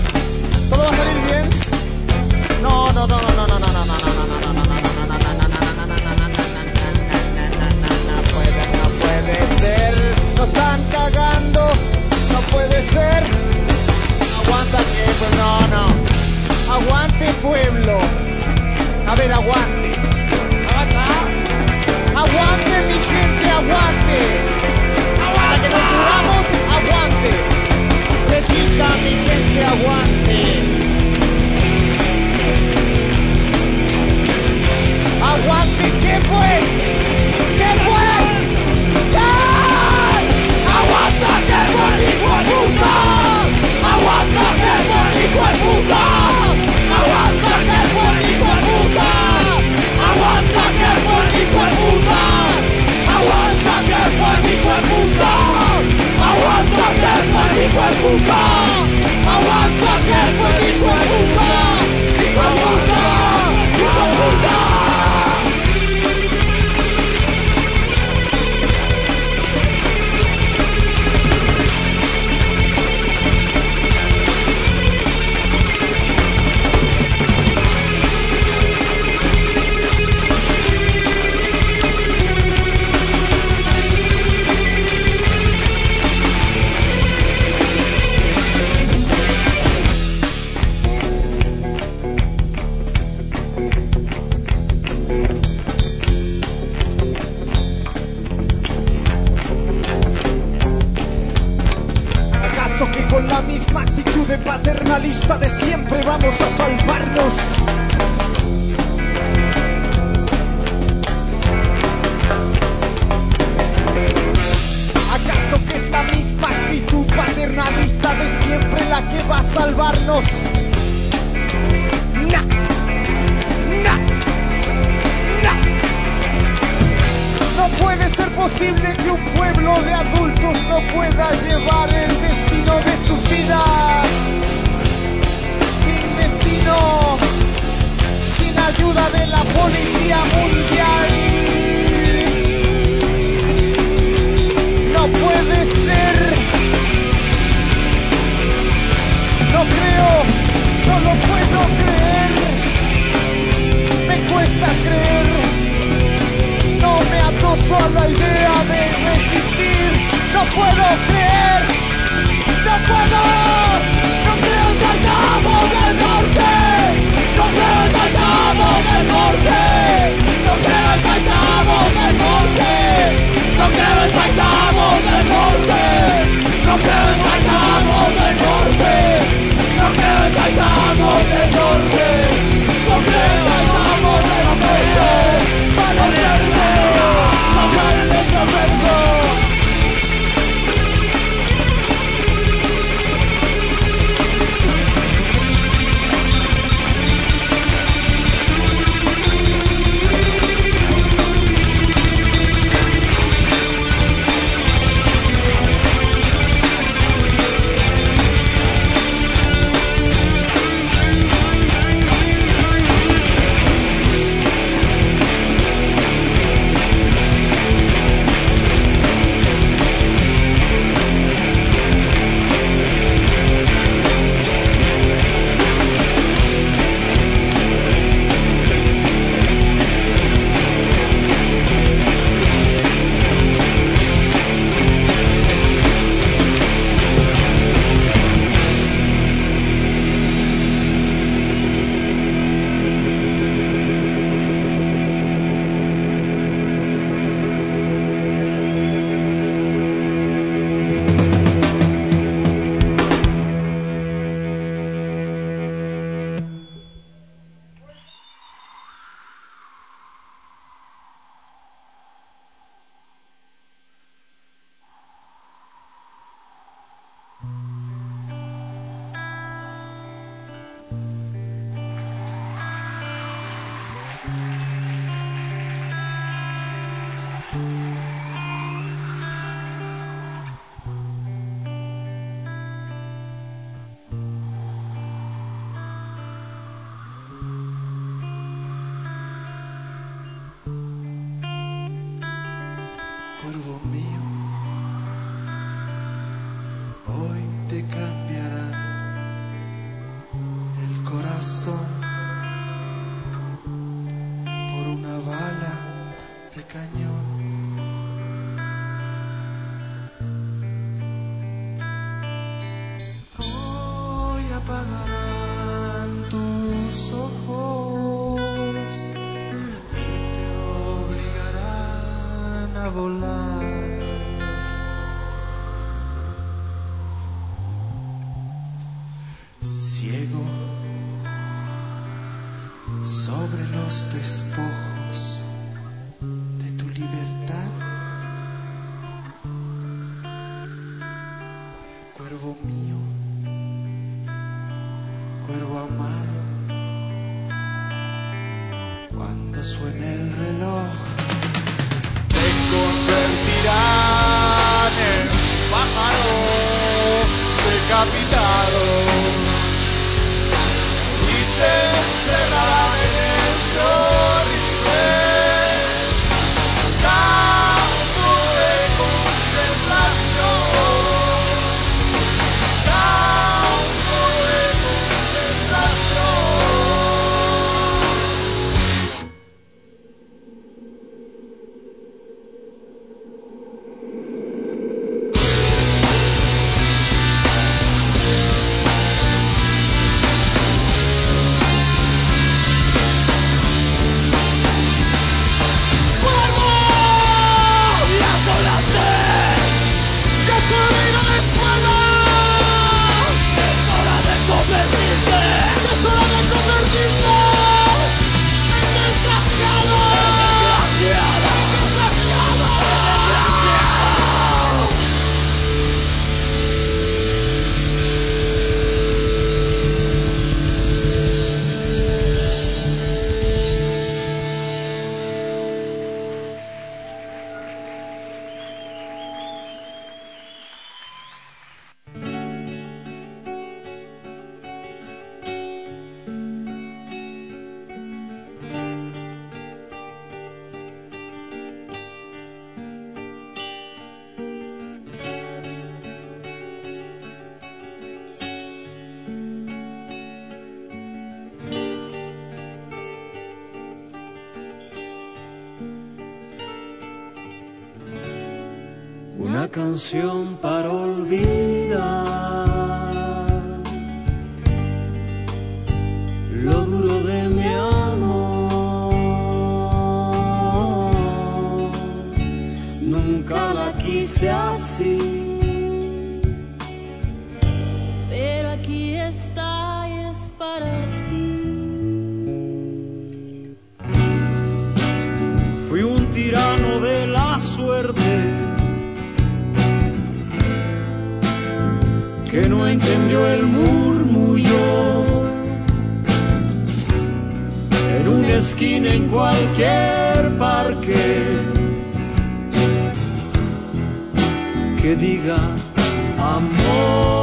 vamos a salvarnos. ¿Acaso que es la misma actitud paternalista de siempre la que va a salvarnos? ¡Nah! ¡Nah! ¡Nah! No puede ser posible que un pueblo de adultos no pueda llevar el destino de sus vidas. Sin destino, sin ayuda de la policía mundial. No puede ser. No creo, no lo puedo creer. Me cuesta creer. No me atoso a la idea de resistir. No puedo creer. No puedo. No creo en el Cabo del Norte. No creo en el Cabo del Norte. No creo en el Cabo del Norte. No creo en el Cabo del Norte. No creo en el Cabo del Norte. No creo en el Cabo del Norte. No creo en el Cabo del Norte. Para verme, sacar el desafío. Cuervo mío, hoy te cambiarán el corazón por una bala de cañón. Hoy apagarán tus ojos y te obligarán a volar. Ciego sobre los despojos de tu libertad, cuervo mío, cuervo amado, cuando suene el reloj, te convertirán en pájaro decapitado. Te encerrarán en este horrible campo de concentración, campo de concentración. una canción para olvidar lo duro de mi amor. Nunca la quise así, pero aquí está y es para ti. Fui un tirano de la suerte que no entendió el murmullo en una esquina en cualquier parque que diga amor.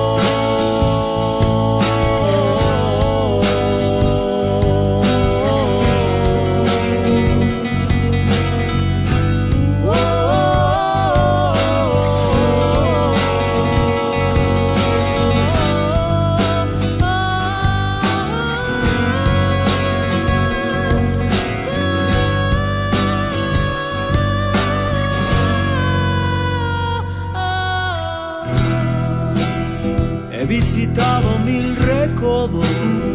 He visitado mil recodos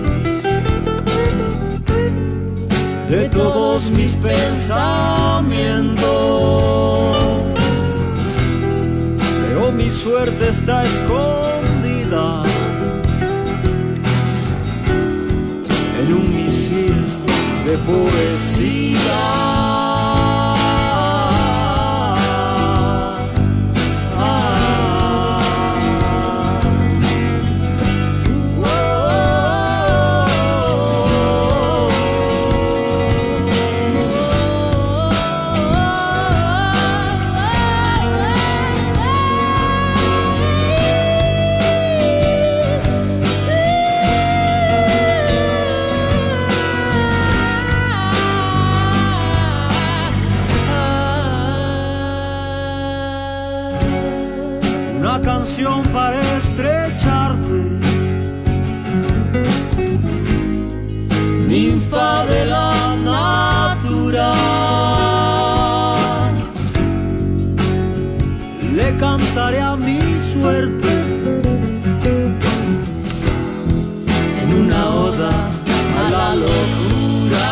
de todos mis pensamientos, pero mi suerte está escondida en un misil de poesía. Una canción para estrecharte, ninfa de la natura. Le cantaré a mi suerte en una oda a la locura.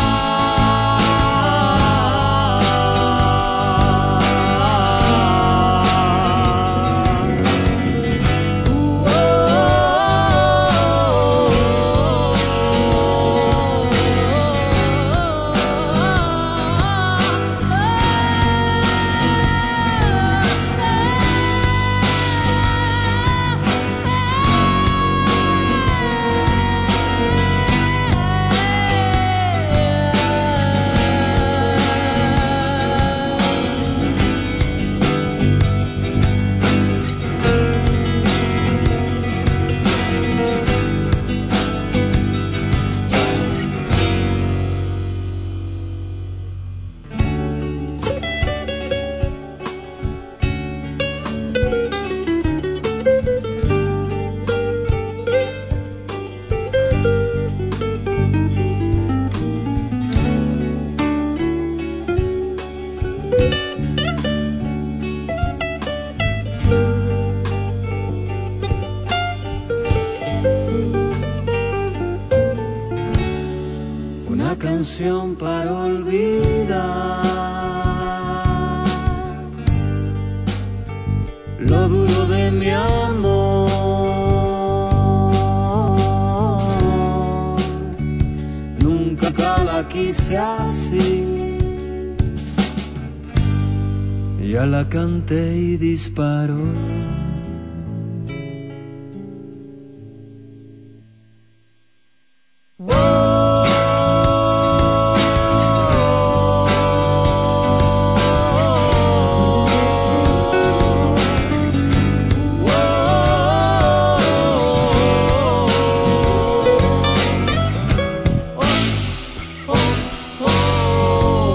Una canción para olvidar lo duro de mi amor. Nunca la quise así, ya la canté y disparó.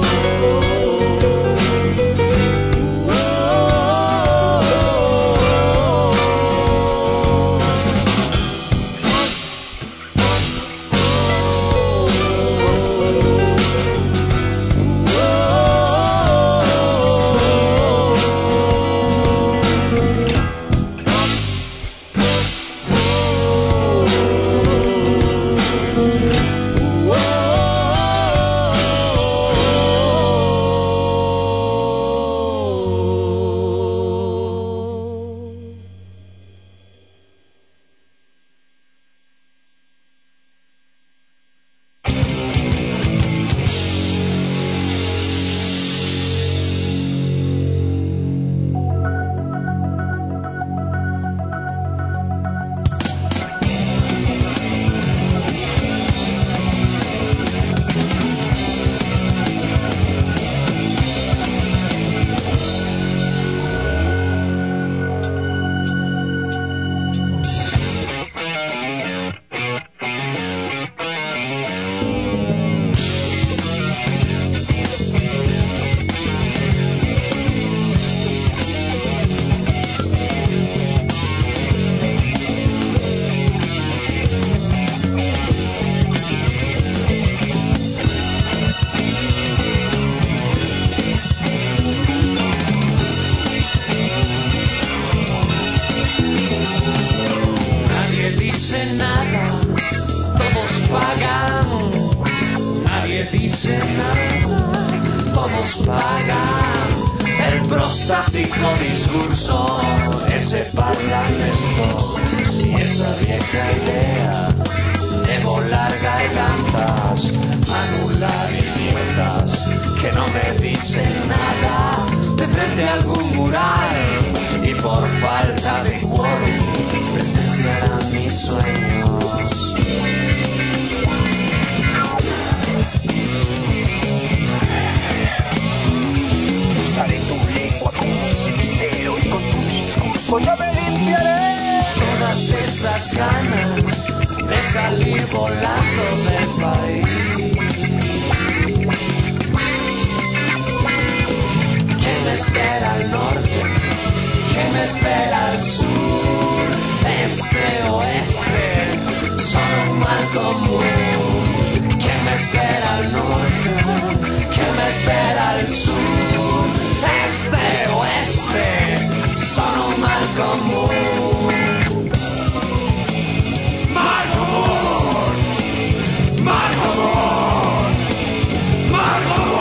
Oh, nos pagan el prostático discurso, ese parlamento y esa vieja idea de volar gargantas, anular idiotas que no me dicen nada de frente a algún mural y por falta de quórum presenciarán mis sueños. Usaré tu lengua como cenicero y con tu discurso yo me limpiaré todas esas ganas de salir volando del país. ¿Quién me espera al norte? ¿Quién me espera al sur? Este, oeste, son un mal común. ¿Quién me espera al norte? ¿Quién me espera al sur? Este, oeste, son un mal común. Mal común, mal común, mal común.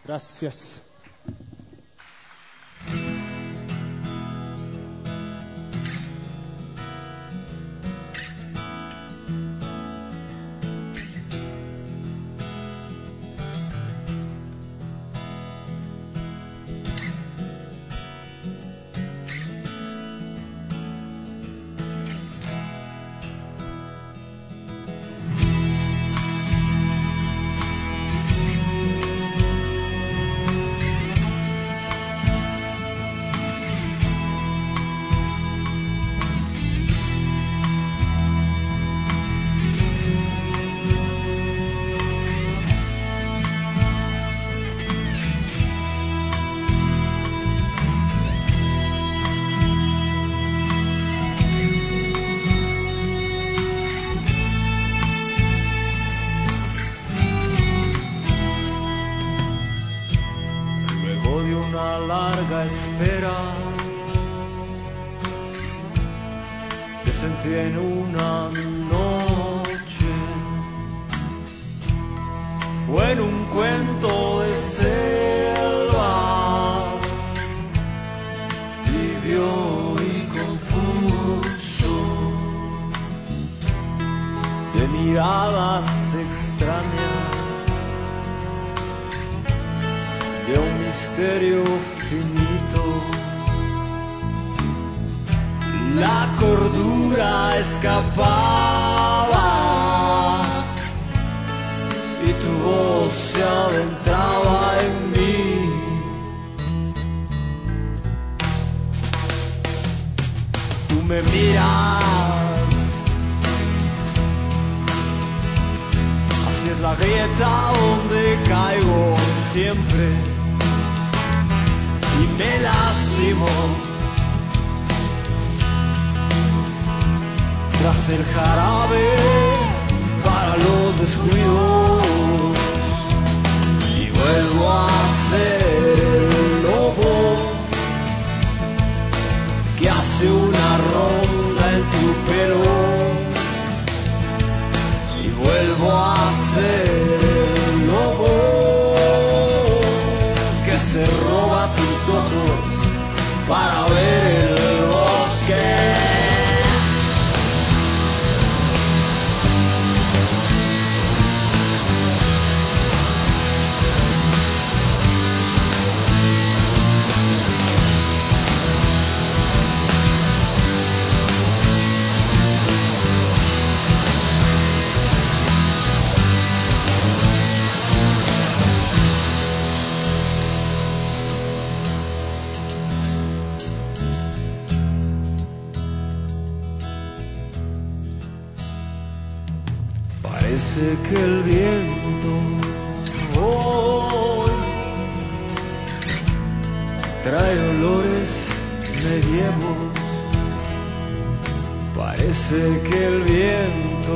Gracias. En una noche fue en un cuento de selva, tibio y confuso, de miradas extrañas, de un misterio finito. La cordura escapaba y tu voz se adentraba en mí. Tú me miras, así es la grieta donde caigo siempre y me lastimo. Tras el jarabe para los descuidos y vuelvo a ser el lobo que hace una ronda en tu pelo y vuelvo a ser el lobo que se roba tus ojos para ver el bosque. Parece que el viento hoy trae olores medievos. Parece que el viento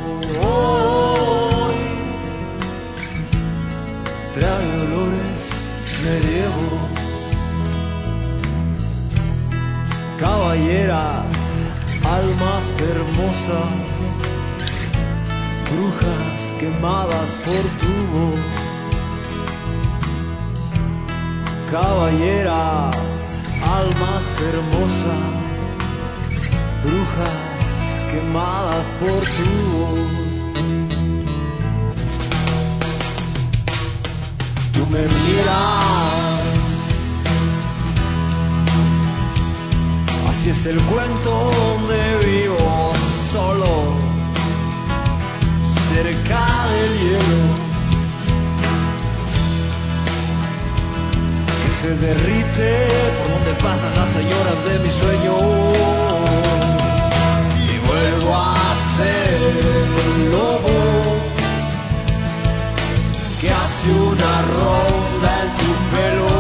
hoy trae olores medievos. Caballeras, almas hermosas, brujas quemadas por tu voz. Caballeras, almas hermosas, brujas quemadas por tu voz. Tú me miras, así es el cuento donde vivo solo, cerca del hielo que se derrite por donde pasan las señoras de mi sueño y vuelvo a ser el lobo que hace una ronda en tu pelo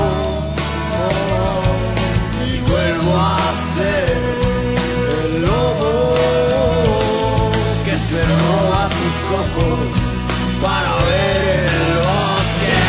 y vuelvo a ser el lobo que se roba tus ojos para ver el bosque.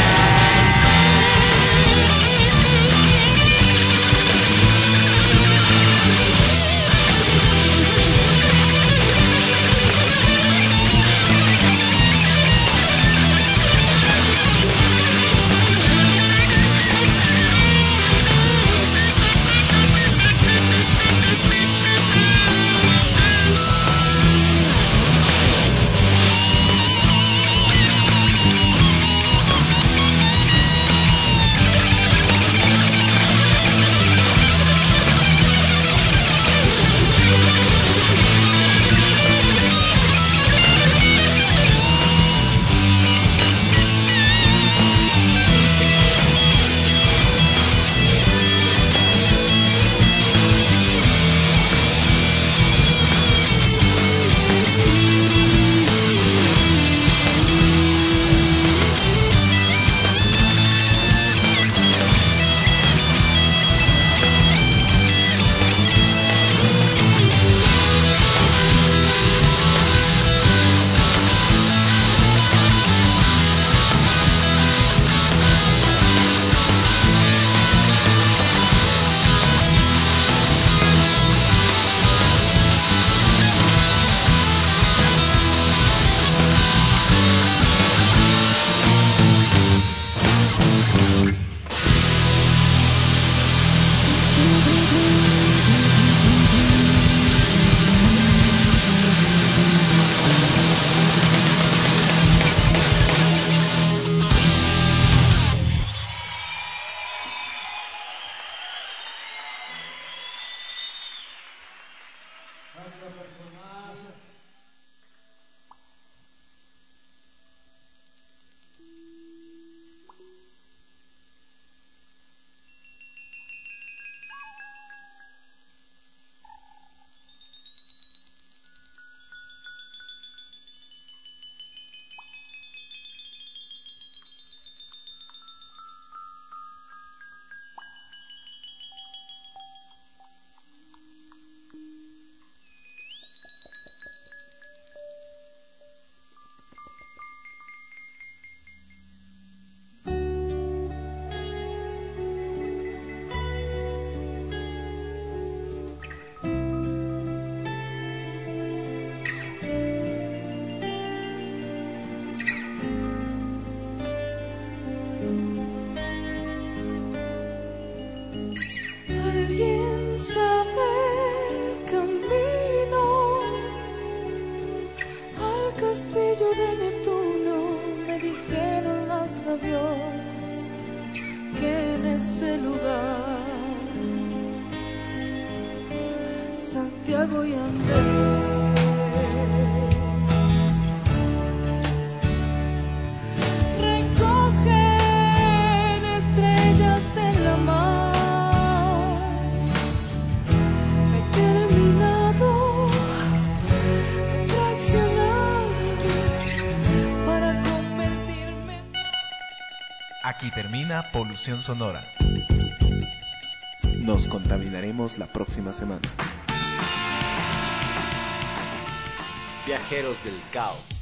Santiago y Andrés recogen estrellas de la mar. He terminado de traicionar para convertirme en... Aquí termina Polución Sonora. Nos contaminaremos la próxima semana. Viajeros del caos.